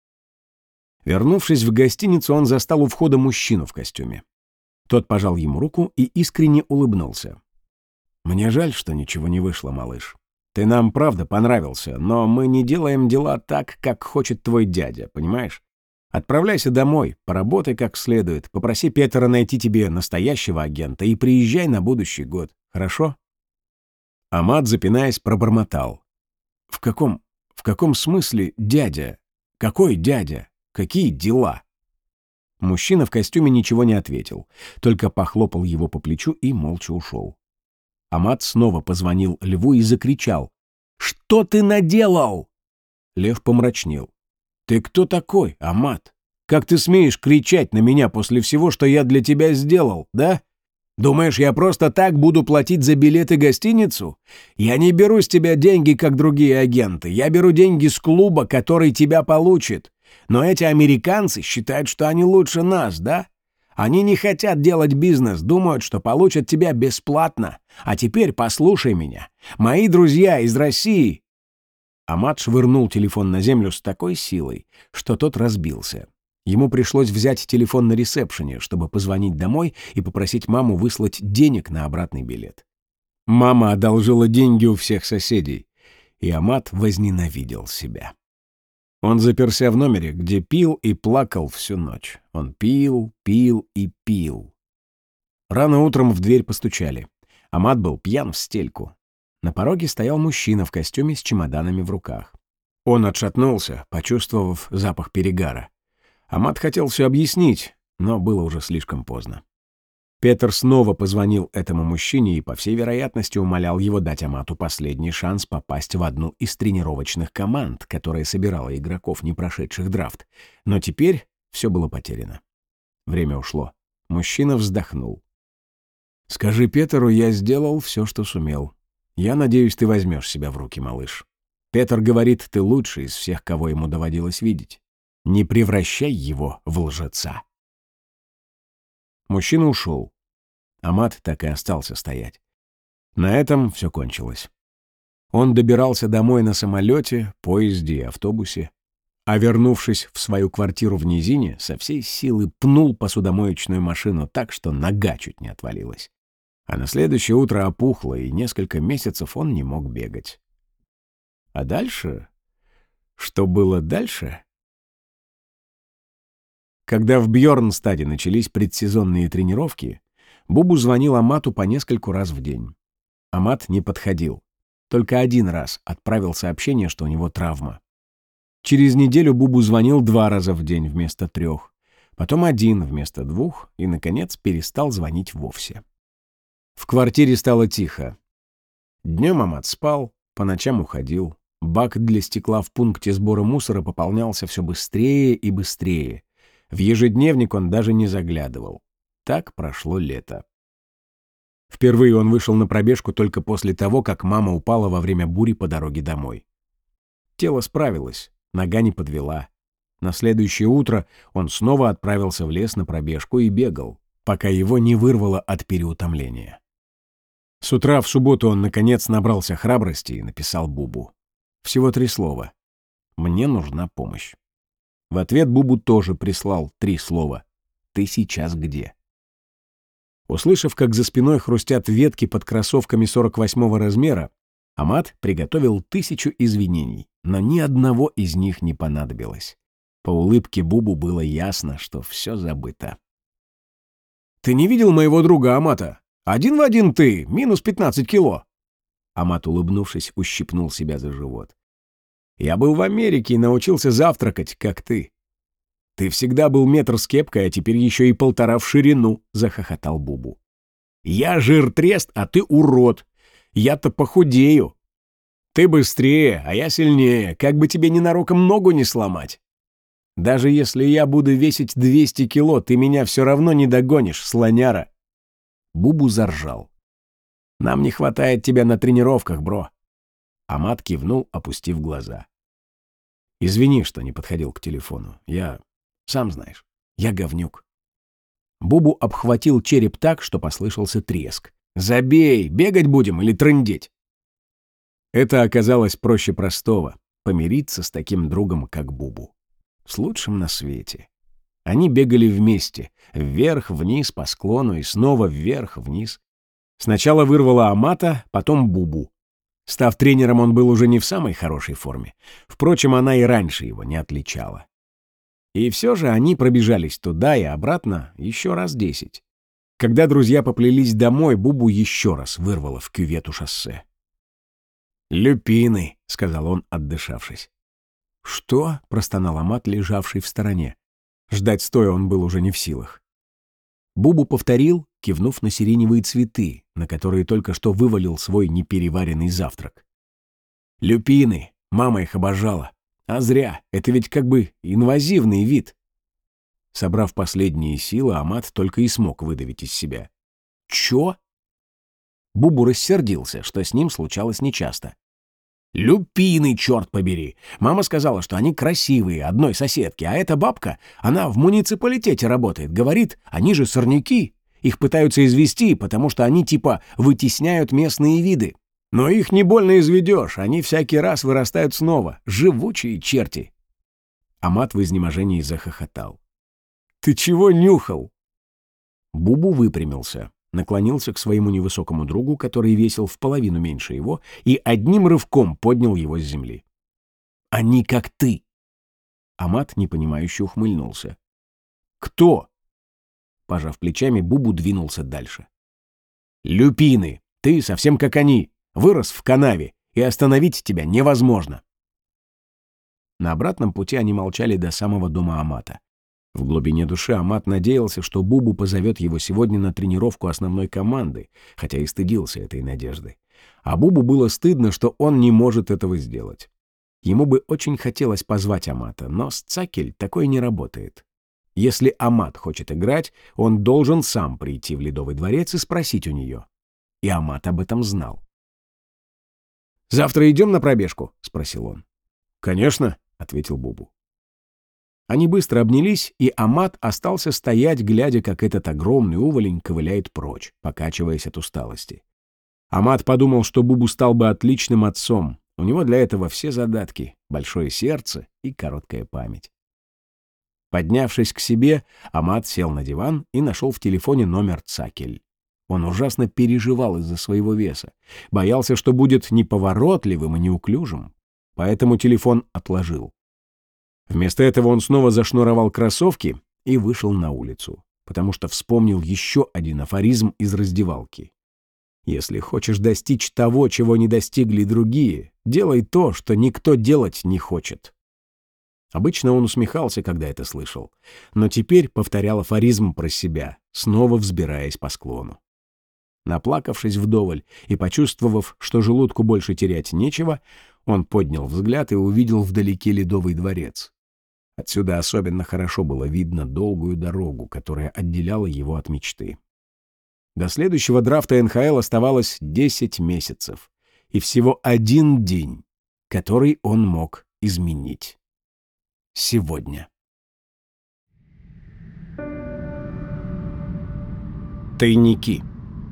Вернувшись в гостиницу, он застал у входа мужчину в костюме. Тот пожал ему руку и искренне улыбнулся. «Мне жаль, что ничего не вышло, малыш. Ты нам правда понравился, но мы не делаем дела так, как хочет твой дядя, понимаешь? Отправляйся домой, поработай как следует, попроси Петера найти тебе настоящего агента и приезжай на будущий год, хорошо?» Амат, запинаясь, пробормотал. В каком смысле дядя? Какой дядя? Какие дела?» Мужчина в костюме ничего не ответил, только похлопал его по плечу и молча ушел. Амат снова позвонил Льву и закричал. «Что ты наделал?» Лев помрачнел. «Ты кто такой, Амат? Как ты смеешь кричать на меня после всего, что я для тебя сделал, да? Думаешь, я просто так буду платить за билеты в гостиницу? Я не беру с тебя деньги, как другие агенты. Я беру деньги с клуба, который тебя получит. Но эти американцы считают, что они лучше нас, да? Они не хотят делать бизнес, думают, что получат тебя бесплатно. А теперь послушай меня. Мои друзья из России...» Амат швырнул телефон на землю с такой силой, что тот разбился. Ему пришлось взять телефон на ресепшене, чтобы позвонить домой и попросить маму выслать денег на обратный билет. Мама одолжила деньги у всех соседей, и Амат возненавидел себя. Он заперся в номере, где пил и плакал всю ночь. Он пил, пил и пил. Рано утром в дверь постучали. Амат был пьян в стельку. На пороге стоял мужчина в костюме с чемоданами в руках. Он отшатнулся, почувствовав запах перегара. Амат хотел все объяснить, но было уже слишком поздно. Петер снова позвонил этому мужчине и, по всей вероятности, умолял его дать Амату последний шанс попасть в одну из тренировочных команд, которая собирала игроков, не прошедших драфт. Но теперь все было потеряно. Время ушло. Мужчина вздохнул. «Скажи Петеру, я сделал все, что сумел. Я надеюсь, ты возьмешь себя в руки, малыш. Петер говорит, ты лучший из всех, кого ему доводилось видеть. Не превращай его в лжеца». Мужчина ушел. Амат так и остался стоять. На этом все кончилось. Он добирался домой на самолете, поезде и автобусе, а вернувшись в свою квартиру в низине, со всей силы пнул посудомоечную машину так, что нога чуть не отвалилась. А на следующее утро опухло, и несколько месяцев он не мог бегать. А дальше? Что было дальше? Когда в Бьорнстаде начались предсезонные тренировки, Бубу звонил Амату по нескольку раз в день. Амат не подходил. Только один раз отправил сообщение, что у него травма. Через неделю Бубу звонил 2 раза в день вместо 3, потом 1 вместо 2 и, наконец, перестал звонить вовсе. В квартире стало тихо. Днем Амат спал, по ночам уходил. Бак для стекла в пункте сбора мусора пополнялся все быстрее и быстрее. В ежедневник он даже не заглядывал. Так прошло лето. Впервые он вышел на пробежку только после того, как мама упала во время бури по дороге домой. Тело справилось, нога не подвела. На следующее утро он снова отправился в лес на пробежку и бегал, пока его не вырвало от переутомления. С утра в субботу он, наконец, набрался храбрости и написал Бубу. Всего 3 слова. «Мне нужна помощь». В ответ Бубу тоже прислал 3 слова. «Ты сейчас где?». Услышав, как за спиной хрустят ветки под кроссовками 48-го размера, Амат приготовил 1000 извинений, но ни одного из них не понадобилось. По улыбке Бубу было ясно, что все забыто. «Ты не видел моего друга Амата? Один в один ты, минус 15 кило». Амат, улыбнувшись, ущипнул себя за живот. «Я был в Америке и научился завтракать, как ты». «Ты всегда был метр с кепкой, а теперь еще и 1,5 в ширину», — захохотал Бубу. «Я жир-трест, а ты урод. Я-то похудею. Ты быстрее, а я сильнее. Как бы тебе ненароком ногу не сломать. Даже если я буду весить 200 кило, ты меня все равно не догонишь, слоняра». Бубу заржал. «Нам не хватает тебя на тренировках, бро». Амат кивнул, опустив глаза. «Извини, что не подходил к телефону. Сам знаешь, я говнюк». Бубу обхватил череп так, что послышался треск. «Забей! Бегать будем или трындеть?» Это оказалось проще простого — помириться с таким другом, как Бубу. С лучшим на свете. Они бегали вместе, вверх-вниз по склону и снова вверх-вниз. Сначала вырвало Амата, потом Бубу. Став тренером, он был уже не в самой хорошей форме. Впрочем, она и раньше его не отличала. И все же они пробежались туда и обратно еще раз 10. Когда друзья поплелись домой, Бубу еще раз вырвало в кювету шоссе. «Люпины», — сказал он, отдышавшись. «Что?» — простонал Амат, лежавший в стороне. Ждать стоя он был уже не в силах. Бубу повторил, кивнув на сиреневые цветы, на которые только что вывалил свой непереваренный завтрак. «Люпины! Мама их обожала. А зря, это ведь как бы инвазивный вид». Собрав последние силы, Амат только и смог выдавить из себя. «Чё?» Бубу рассердился, что с ним случалось нечасто. «Люпины, черт побери! Мама сказала, что они красивые, одной соседки, а эта бабка, она в муниципалитете работает, говорит, они же сорняки, их пытаются извести, потому что они типа вытесняют местные виды. Но их не больно изведешь, они всякий раз вырастают снова, живучие черти». Амат в изнеможении захохотал. «Ты чего нюхал?» Бубу выпрямился, наклонился к своему невысокому другу, который весил в половину меньше его, и одним рывком поднял его с земли. «Они как ты!» Амат непонимающе ухмыльнулся. «Кто?» Пожав плечами, Бубу двинулся дальше. «Люпины! Ты совсем как они! Вырос в канаве, и остановить тебя невозможно!» На обратном пути они молчали до самого дома Амата. В глубине души Амат надеялся, что Бубу позовет его сегодня на тренировку основной команды, хотя и стыдился этой надежды. А Бубу было стыдно, что он не может этого сделать. Ему бы очень хотелось позвать Амата, но с Цакель такое не работает. Если Амат хочет играть, он должен сам прийти в Ледовый дворец и спросить у нее. И Амат об этом знал. «Завтра идем на пробежку?» — спросил он. «Конечно», — ответил Бубу. Они быстро обнялись, и Амат остался стоять, глядя, как этот огромный уволень ковыляет прочь, покачиваясь от усталости. Амат подумал, что Бубу стал бы отличным отцом. У него для этого все задатки, большое сердце и короткая память. Поднявшись к себе, Амат сел на диван и нашел в телефоне номер Цакель. Он ужасно переживал из-за своего веса, боялся, что будет неповоротливым и неуклюжим, поэтому телефон отложил. Вместо этого он снова зашнуровал кроссовки и вышел на улицу, потому что вспомнил еще один афоризм из раздевалки. «Если хочешь достичь того, чего не достигли другие, делай то, что никто делать не хочет». Обычно он усмехался, когда это слышал, но теперь повторял афоризм про себя, снова взбираясь по склону. Наплакавшись вдоволь и почувствовав, что желудку больше терять нечего, он поднял взгляд и увидел вдалеке Ледовый дворец. Отсюда особенно хорошо было видно долгую дорогу, которая отделяла его от мечты. До следующего драфта НХЛ оставалось 10 месяцев и всего один день, который он мог изменить. Сегодня. Тайники.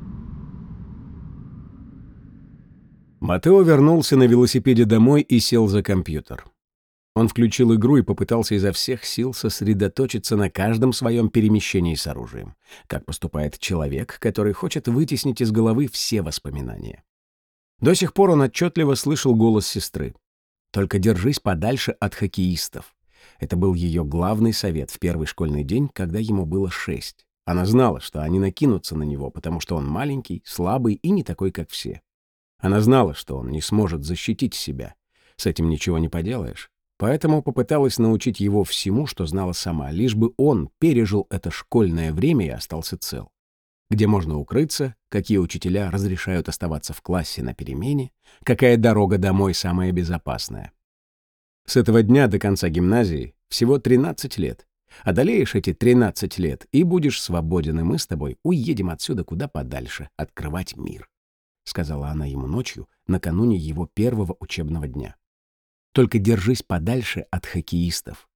Матео вернулся на велосипеде домой и сел за компьютер. Он включил игру и попытался изо всех сил сосредоточиться на каждом своем перемещении с оружием, как поступает человек, который хочет вытеснить из головы все воспоминания. До сих пор он отчетливо слышал голос сестры. «Только держись подальше от хоккеистов». Это был ее главный совет в первый школьный день, когда ему было 6. Она знала, что они накинутся на него, потому что он маленький, слабый и не такой, как все. Она знала, что он не сможет защитить себя. С этим ничего не поделаешь. Поэтому попыталась научить его всему, что знала сама, лишь бы он пережил это школьное время и остался цел. Где можно укрыться, какие учителя разрешают оставаться в классе на перемене, какая дорога домой самая безопасная. С этого дня до конца гимназии всего 13 лет. Одолеешь эти 13 лет и будешь свободен, и мы с тобой уедем отсюда куда подальше, открывать мир», — сказала она ему ночью, накануне его первого учебного дня. «Только держись подальше от хоккеистов».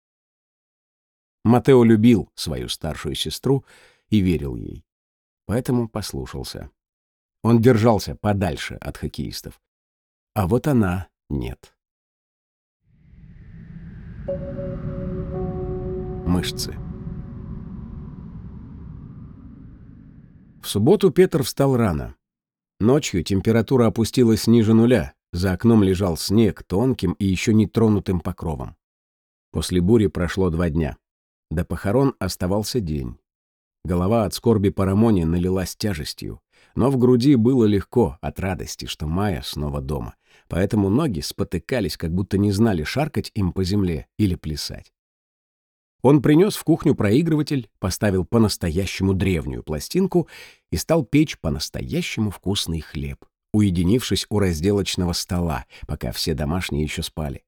Матео любил свою старшую сестру и верил ей. Поэтому послушался. Он держался подальше от хоккеистов. А вот она нет. Мышцы. В субботу Петр встал рано. Ночью температура опустилась ниже нуля, за окном лежал снег тонким и еще не тронутым покровом. После бури прошло 2 дня. До похорон оставался день. Голова от скорби по Рамоне налилась тяжестью, но в груди было легко от радости, что Майя снова дома, поэтому ноги спотыкались, как будто не знали, шаркать им по земле или плясать. Он принес в кухню проигрыватель, поставил по-настоящему древнюю пластинку и стал печь по-настоящему вкусный хлеб, уединившись у разделочного стола, пока все домашние еще спали.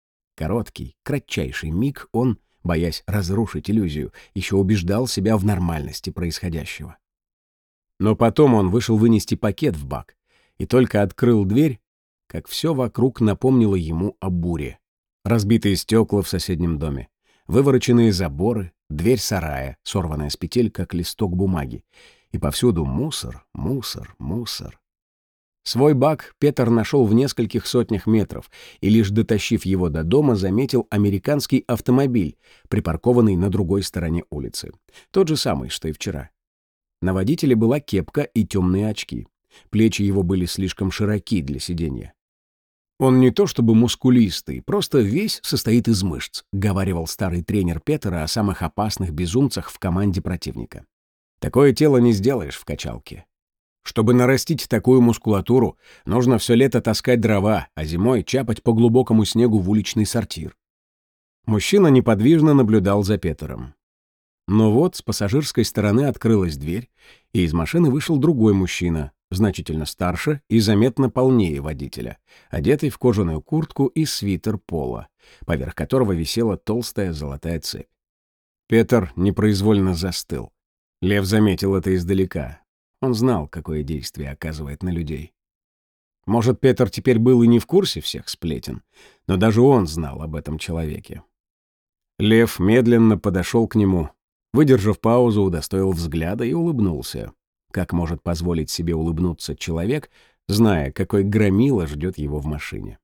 Кратчайший миг он, боясь разрушить иллюзию, еще убеждал себя в нормальности происходящего. Но потом он вышел вынести пакет в бак и только открыл дверь, как все вокруг напомнило ему о буре. Разбитые стекла в соседнем доме, вывороченные заборы, дверь сарая, сорванная с петель, как листок бумаги, и повсюду мусор, мусор, мусор. Свой бак Петр нашел в нескольких сотнях метров и, лишь дотащив его до дома, заметил американский автомобиль, припаркованный на другой стороне улицы. Тот же самый, что и вчера. На водителе была кепка и темные очки. Плечи его были слишком широки для сиденья. «Он не то чтобы мускулистый, просто весь состоит из мышц», — говаривал старый тренер Петера о самых опасных безумцах в команде противника. «Такое тело не сделаешь в качалке. Чтобы нарастить такую мускулатуру, нужно все лето таскать дрова, а зимой чапать по глубокому снегу в уличный сортир». Мужчина неподвижно наблюдал за Петером. Но вот с пассажирской стороны открылась дверь, и из машины вышел другой мужчина, значительно старше и заметно полнее водителя, одетый в кожаную куртку и свитер пола, поверх которого висела толстая золотая цепь. Петр непроизвольно застыл. Лев заметил это издалека. Он знал, какое действие оказывает на людей. Может, Петр теперь был и не в курсе всех сплетен, но даже он знал об этом человеке. Лев медленно подошел к нему, выдержав паузу, удостоил взгляда и улыбнулся. Как может позволить себе улыбнуться человек, зная, какой громила ждет его в машине?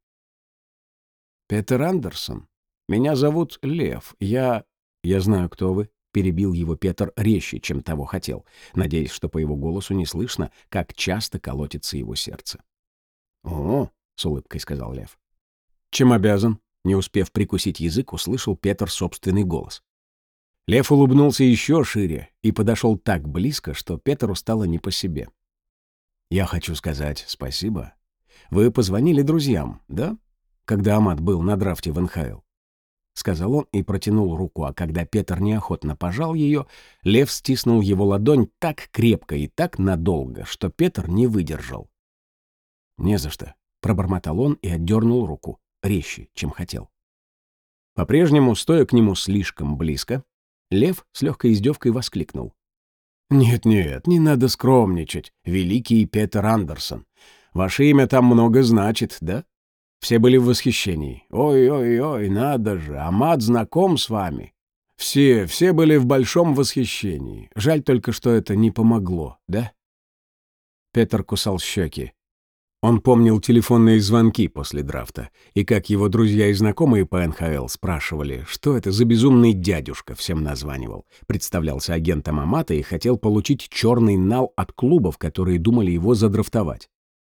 «Петер Андерсон. Меня зовут Лев. Я знаю, кто вы», — перебил его Петр резче, чем того хотел, надеясь, что по его голосу не слышно, как часто колотится его сердце. «О», — с улыбкой сказал Лев. «Чем обязан?» — не успев прикусить язык, услышал Петр собственный голос. Лев улыбнулся еще шире и подошел так близко, что Петру стало не по себе. «Я хочу сказать спасибо. Вы позвонили друзьям, да? Когда Амат был на драфте в НХЛ?» — сказал он и протянул руку, а когда Петр неохотно пожал ее, Лев стиснул его ладонь так крепко и так надолго, что Петр не выдержал. «Не за что», — пробормотал он и отдернул руку, резче, чем хотел. По-прежнему, стоя к нему слишком близко, Лев с легкой издевкой воскликнул. «Нет-нет, не надо скромничать, великий Петер Андерсон. Ваше имя там много значит, да? Все были в восхищении. Ой-ой-ой, надо же, Амат знаком с вами. Все были в большом восхищении. Жаль только, что это не помогло, да?» Петр кусал щеки. Он помнил телефонные звонки после драфта, и как его друзья и знакомые по НХЛ спрашивали, что это за безумный дядюшка всем названивал, представлялся агентом Амата и хотел получить черный нал от клубов, которые думали его задрафтовать.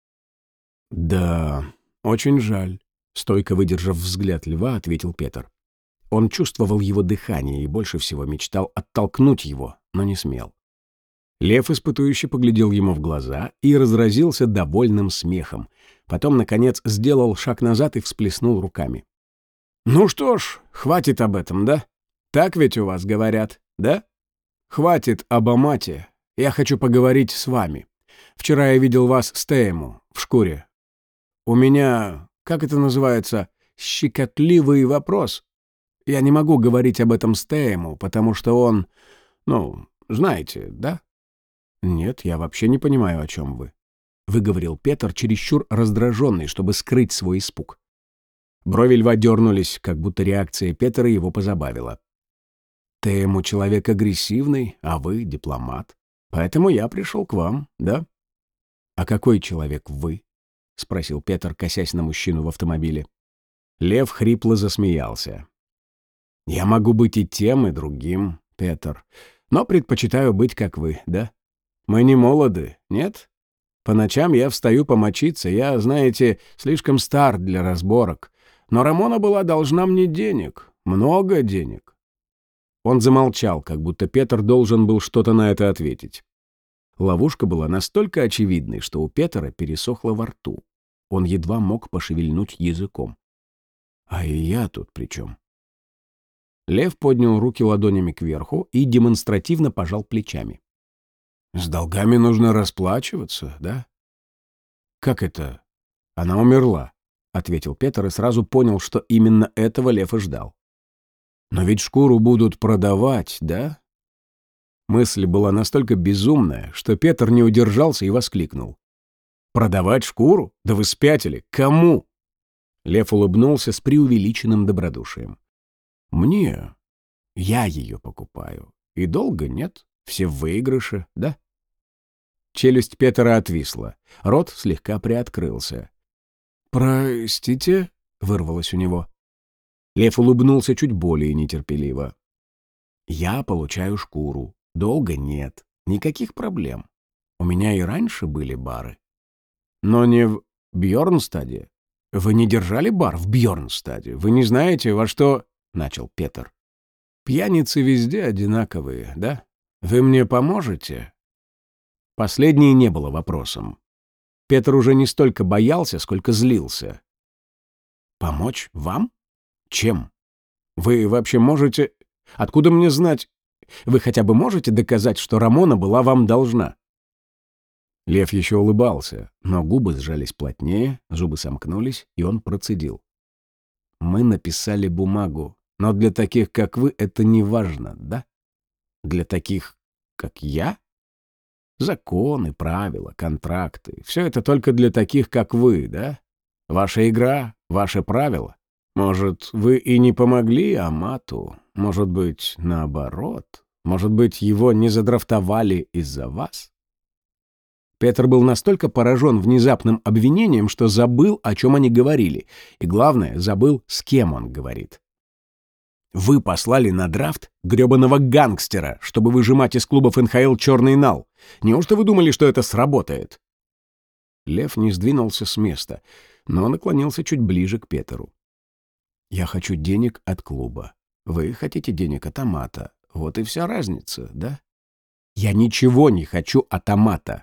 «Да, очень жаль», — стойко выдержав взгляд Льва, ответил Петр. Он чувствовал его дыхание и больше всего мечтал оттолкнуть его, но не смел. Лев испытующе поглядел ему в глаза и разразился довольным смехом. Потом, наконец, сделал шаг назад и всплеснул руками. «Ну что ж, хватит об этом, да? Так ведь у вас говорят, да? Хватит об Амате. Я хочу поговорить с вами. Вчера я видел вас с Тейму в шкуре. У меня, как это называется, щекотливый вопрос. Я не могу говорить об этом с Тейму, потому что он, знаете, да?» «Нет, я вообще не понимаю, о чем вы», — выговорил Петр, чересчур раздраженный, чтобы скрыть свой испуг. Брови льва дернулись, как будто реакция Петра его позабавила. «Ты ему человек агрессивный, а вы дипломат. Поэтому я пришел к вам, да?» «А какой человек вы?» — спросил Петр, косясь на мужчину в автомобиле. Лев хрипло засмеялся. «Я могу быть и тем, и другим, Петр, но предпочитаю быть как вы, да? Мы не молоды, нет? По ночам я встаю помочиться, я, знаете, слишком стар для разборок. Но Рамона была должна мне денег, много денег». Он замолчал, как будто Петр должен был что-то на это ответить. Ловушка была настолько очевидной, что у Петра пересохло во рту. Он едва мог пошевельнуть языком. «А и я тут при чем?» Лев поднял руки ладонями кверху и демонстративно пожал плечами. «С долгами нужно расплачиваться, да?» «Как это? Она умерла», — ответил Петр и сразу понял, что именно этого Лев и ждал. «Но ведь шкуру будут продавать, да?» Мысль была настолько безумная, что Петр не удержался и воскликнул. «Продавать шкуру? Да вы спятили! Кому?» Лев улыбнулся с преувеличенным добродушием. «Мне. Я ее покупаю. И долго нет. Все в выигрыше, да?» Челюсть Петра отвисла. Рот слегка приоткрылся. «Простите?» — вырвалось у него. Лев улыбнулся чуть более нетерпеливо. «Я получаю шкуру. Долго нет. Никаких проблем. У меня и раньше были бары. Но не в Бьорнстаде. Вы не держали бар в Бьорнстаде? Вы не знаете, во что...» — начал Петр. «Пьяницы везде одинаковые, да? Вы мне поможете?» Последнее не было вопросом. Петр уже не столько боялся, сколько злился. «Помочь вам? Чем? Вы вообще можете... Откуда мне знать? Вы хотя бы можете доказать, что Рамона была вам должна?» Лев еще улыбался, но губы сжались плотнее, зубы сомкнулись, и он процедил. «Мы написали бумагу, но для таких, как вы, это не важно, да? Для таких, как я? Законы, правила, контракты — все это только для таких, как вы, да? Ваша игра, ваши правила. Может, вы и не помогли Амату? Может быть, наоборот? Может быть, его не задрафтовали из-за вас?» Петр был настолько поражен внезапным обвинением, что забыл, о чем они говорили, и, главное, забыл, с кем он говорит. «Вы послали на драфт гребаного гангстера, чтобы выжимать из клубов НХЛ черный нал. Неужто вы думали, что это сработает?» Лев не сдвинулся с места, но наклонился чуть ближе к Петру. «Я хочу денег от клуба. Вы хотите денег от Амата. Вот и вся разница, да?» «Я ничего не хочу от Амата».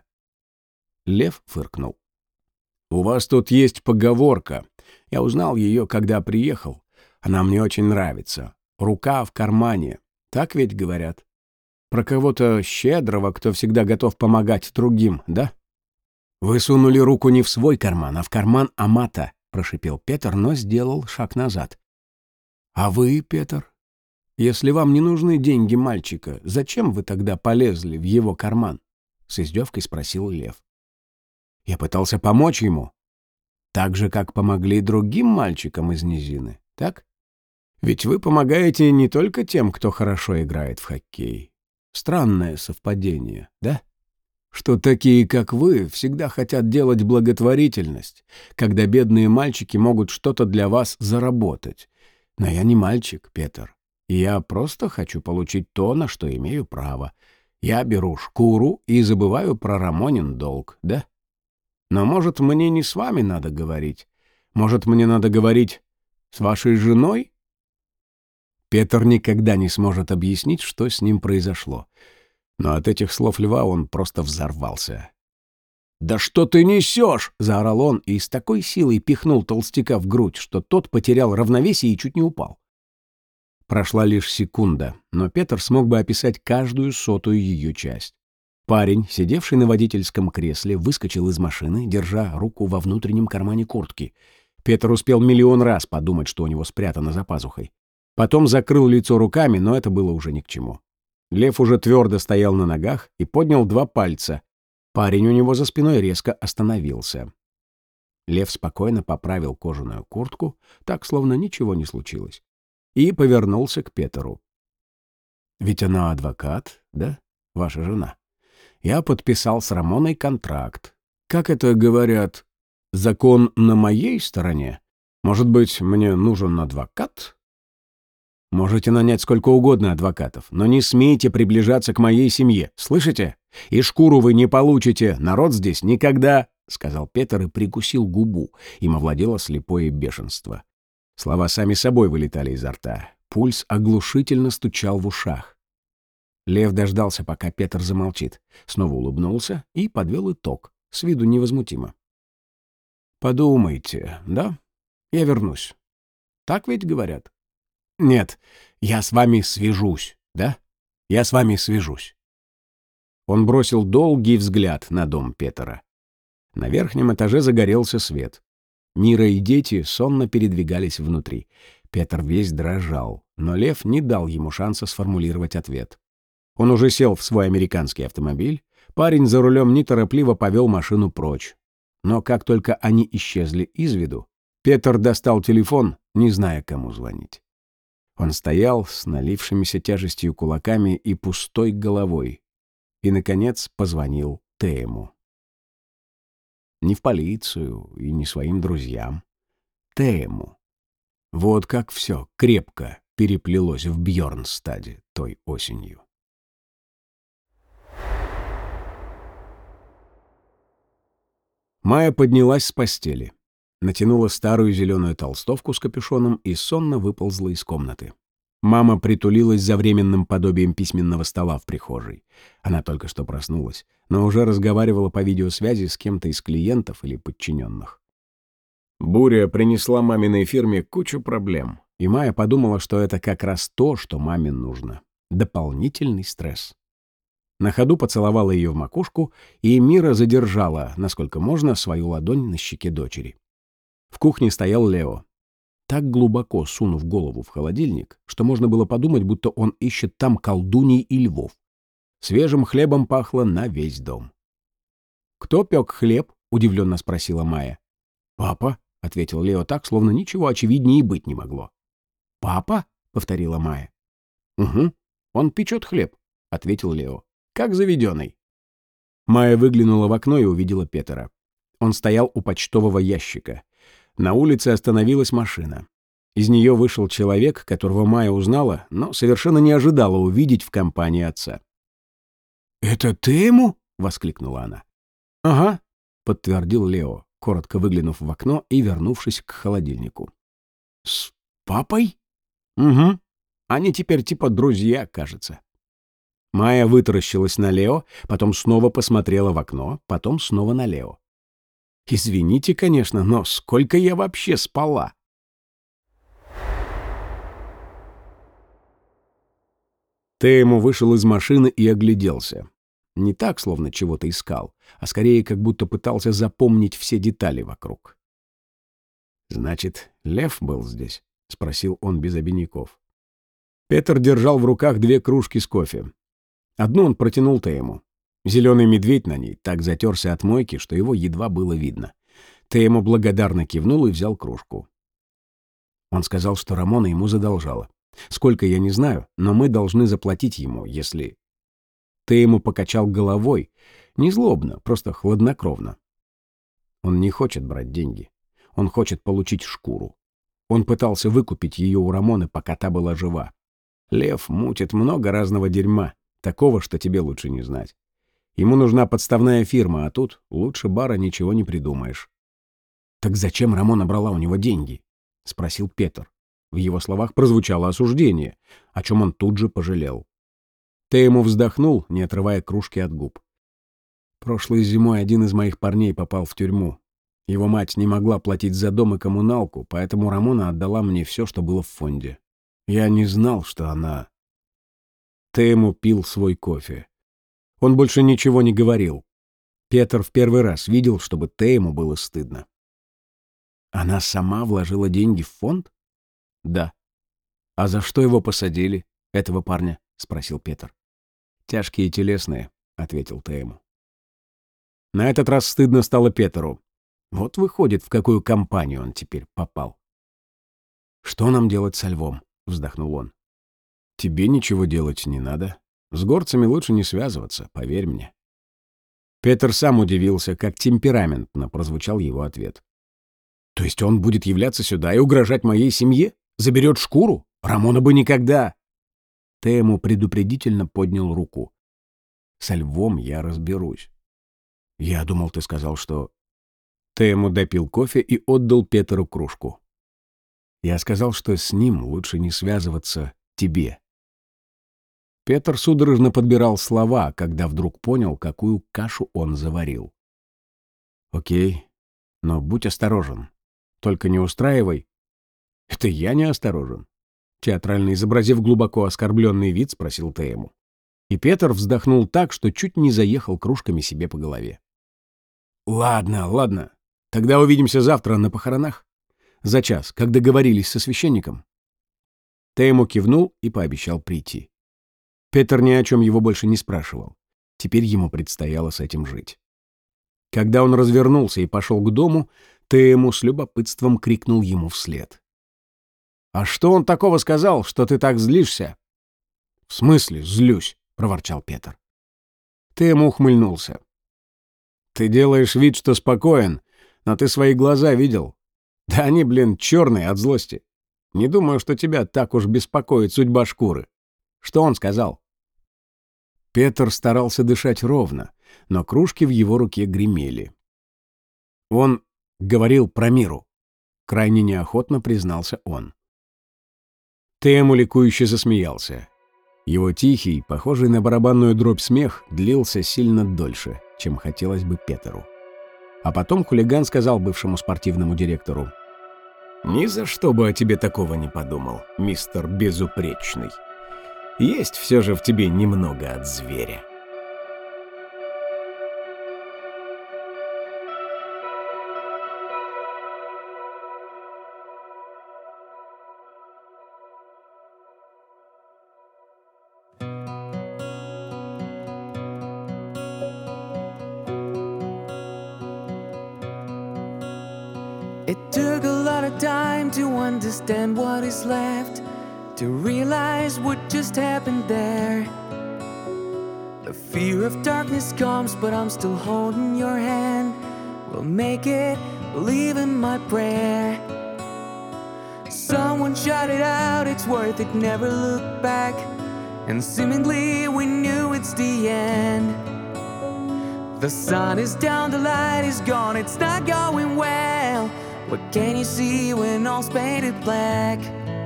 Лев фыркнул. «У вас тут есть поговорка. Я узнал ее, когда приехал. Она мне очень нравится. Рука в кармане. Так ведь говорят? Про кого-то щедрого, кто всегда готов помогать другим, да?» «Вы сунули руку не в свой карман, а в карман Амата», — прошипел Петр, но сделал шаг назад. «А вы, Петр, если вам не нужны деньги мальчика, зачем вы тогда полезли в его карман?» — с издевкой спросил Лев. «Я пытался помочь ему. Так же, как помогли другим мальчикам из низины, так? Ведь вы помогаете не только тем, кто хорошо играет в хоккей. Странное совпадение, да? Что такие, как вы, всегда хотят делать благотворительность, когда бедные мальчики могут что-то для вас заработать. Но я не мальчик, Петр. Я просто хочу получить то, на что имею право. Я беру шкуру и забываю про Рамонин долг, да? Но, может, мне не с вами надо говорить? Может, мне надо говорить с вашей женой?» Петр никогда не сможет объяснить, что с ним произошло. Но от этих слов Льва он просто взорвался. «Да что ты несешь?» — заорал он и с такой силой пихнул толстяка в грудь, что тот потерял равновесие и чуть не упал. Прошла лишь секунда, но Петр смог бы описать каждую сотую ее часть. Парень, сидевший на водительском кресле, выскочил из машины, держа руку во внутреннем кармане куртки. Петр успел миллион раз подумать, что у него спрятано за пазухой. Потом закрыл лицо руками, но это было уже ни к чему. Лев уже твердо стоял на ногах и поднял 2 пальца. Парень у него за спиной резко остановился. Лев спокойно поправил кожаную куртку, так, словно ничего не случилось, и повернулся к Петру. «Ведь она адвокат, да, ваша жена? Я подписал с Рамоной контракт. Как это говорят, закон на моей стороне? Может быть, мне нужен адвокат?» «Можете нанять сколько угодно адвокатов, но не смейте приближаться к моей семье, слышите? И шкуру вы не получите, народ здесь никогда...» — сказал Петр и прикусил губу. Им овладело слепое бешенство. Слова сами собой вылетали изо рта. Пульс оглушительно стучал в ушах. Лев дождался, пока Петр замолчит, снова улыбнулся и подвел итог, с виду невозмутимо. «Подумайте, да? Я вернусь. Так ведь говорят?» «Нет, я с вами свяжусь, да? Я с вами свяжусь». Он бросил долгий взгляд на дом Петера. На верхнем этаже загорелся свет. Мира и дети сонно передвигались внутри. Петр весь дрожал, но Лев не дал ему шанса сформулировать ответ. Он уже сел в свой американский автомобиль, парень за рулем неторопливо повел машину прочь. Но как только они исчезли из виду, Петр достал телефон, не зная, кому звонить. Он стоял с налившимися тяжестью кулаками и пустой головой. И, наконец, позвонил Тейму. Не в полицию и не своим друзьям. Тейму. Вот как все крепко переплелось в Бьорнстаде той осенью. Майя поднялась с постели. Натянула старую зеленую толстовку с капюшоном и сонно выползла из комнаты. Мама притулилась за временным подобием письменного стола в прихожей. Она только что проснулась, но уже разговаривала по видеосвязи с кем-то из клиентов или подчиненных. Буря принесла маминой фирме кучу проблем, и Майя подумала, что это как раз то, что маме нужно. Дополнительный стресс. На ходу поцеловала ее в макушку, и Мира задержала, насколько можно, свою ладонь на щеке дочери. В кухне стоял Лео, так глубоко сунув голову в холодильник, что можно было подумать, будто он ищет там колдуней и львов. Свежим хлебом пахло на весь дом. «Кто пек хлеб?» — удивленно спросила Майя. «Папа», — ответил Лео так, словно ничего очевиднее и быть не могло. «Папа?» — повторила Майя. «Угу, он печет хлеб», — ответил Лео. «Как заведенный». Майя выглянула в окно и увидела Петера. Он стоял у почтового ящика. На улице остановилась машина. Из нее вышел человек, которого Майя узнала, но совершенно не ожидала увидеть в компании отца. «Это ты ему?» — воскликнула она. «Ага», — подтвердил Лео, коротко выглянув в окно и вернувшись к холодильнику. «С папой?» «Угу. Они теперь типа друзья, кажется». Майя вытаращилась на Лео, потом снова посмотрела в окно, потом снова на Лео. «Извините, конечно, но сколько я вообще спала?» Тейму вышел из машины и огляделся. Не так, словно чего-то искал, а скорее, как будто пытался запомнить все детали вокруг. «Значит, Лев был здесь?» — спросил он без обиняков. Петр держал в руках 2 кружки с кофе. Одну он протянул Тейму. Зеленый медведь на ней так затерся от мойки, что его едва было видно. Тейму благодарно кивнул и взял кружку. Он сказал, что Рамона ему задолжала. Сколько, я не знаю, но мы должны заплатить ему, если... Тейму покачал головой. Не злобно, просто хладнокровно. Он не хочет брать деньги. Он хочет получить шкуру. Он пытался выкупить ее у Рамоны, пока та была жива. Лев мутит много разного дерьма, такого, что тебе лучше не знать. Ему нужна подставная фирма, а тут лучше бара ничего не придумаешь. «Так зачем Рамона брала у него деньги?» — спросил Петр. В его словах прозвучало осуждение, о чем он тут же пожалел. Тейму вздохнул, не отрывая кружки от губ. Прошлой зимой один из моих парней попал в тюрьму. Его мать не могла платить за дом и коммуналку, поэтому Рамона отдала мне все, что было в фонде. Я не знал, что она... Тейму пил свой кофе. Он больше ничего не говорил. Петр в первый раз видел, чтобы Тейму было стыдно. Она сама вложила деньги в фонд? Да. А за что его посадили, этого парня? Спросил Петр. Тяжкие телесные, ответил Тейму. На этот раз стыдно стало Петру. Вот выходит, в какую компанию он теперь попал. «Что нам делать со львом?» — вздохнул он. «Тебе ничего делать не надо. С горцами лучше не связываться, поверь мне». Петр сам удивился, как темпераментно прозвучал его ответ. «То есть он будет являться сюда и угрожать моей семье? Заберет шкуру? Рамона бы никогда!» Тейму предупредительно поднял руку. «Со львом я разберусь». «Я думал, ты сказал, что...» Тейму допил кофе и отдал Петру кружку. «Я сказал, что с ним лучше не связываться тебе». Петр судорожно подбирал слова, когда вдруг понял, какую кашу он заварил. «Окей, но будь осторожен. Только не устраивай». «Это я не осторожен?» Театрально изобразив глубоко оскорбленный вид, спросил Тейму. И Петр вздохнул так, что чуть не заехал кружками себе по голове. «Ладно, ладно. Тогда увидимся завтра на похоронах. За час, как договорились со священником». Тейму кивнул и пообещал прийти. Петр ни о чем его больше не спрашивал. Теперь ему предстояло с этим жить. Когда он развернулся и пошел к дому, Тейму с любопытством крикнул ему вслед. «А что он такого сказал, что ты так злишься?» «В смысле злюсь?» — проворчал Петр. Тейму ухмыльнулся. «Ты делаешь вид, что спокоен, но ты свои глаза видел. Да они, черные от злости. Не думаю, что тебя так уж беспокоит судьба шкуры. Что он сказал?» Петр старался дышать ровно, но кружки в его руке гремели. Он говорил про Миру. Крайне неохотно признался он. Тейму ликующе засмеялся. Его тихий, похожий на барабанную дробь смех длился сильно дольше, чем хотелось бы Петру. А потом хулиган сказал бывшему спортивному директору: «Ни за что бы о тебе такого не подумал, мистер Безупречный. Есть все же в тебе немного от зверя». It took a lot of time to understand what is left, to realize what just happened there. The fear of darkness comes, but I'm still holding your hand. We'll make it, believe in my prayer. Someone shout it out, it's worth it, never look back. And seemingly we knew it's the end. The sun is down, the light is gone, it's not going well. What can you see when all's painted black?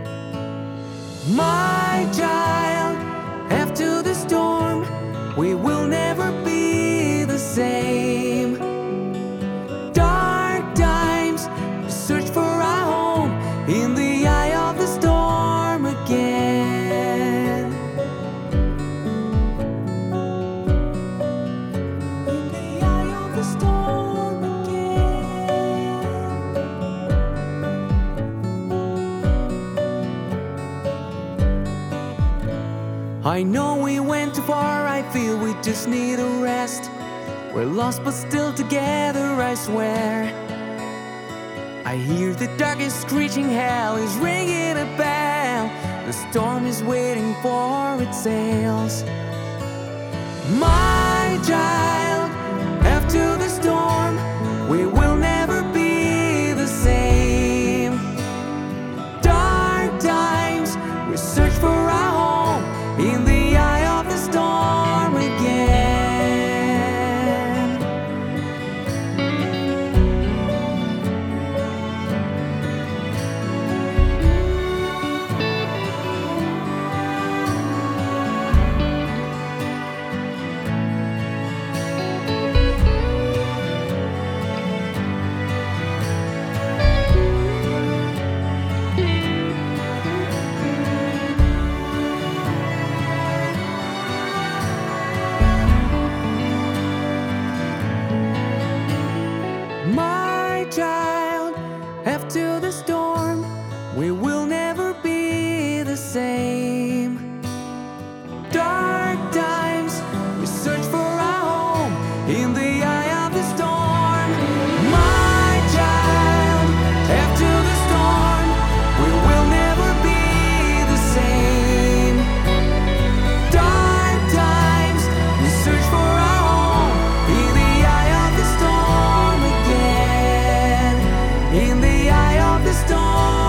My child, after the storm, we will never be the same. Dark times, we search for our home in the eye of the storm again. In the eye of the storm again. I know we went too far, I feel we just need a rest. We're lost but still together, I swear. I hear the darkest screeching, hell is ringing a bell. The storm is waiting for its sails. My child, after the storm, we will never be the same. Dark times, we search for our home in the eye of the storm again. eye of the storm.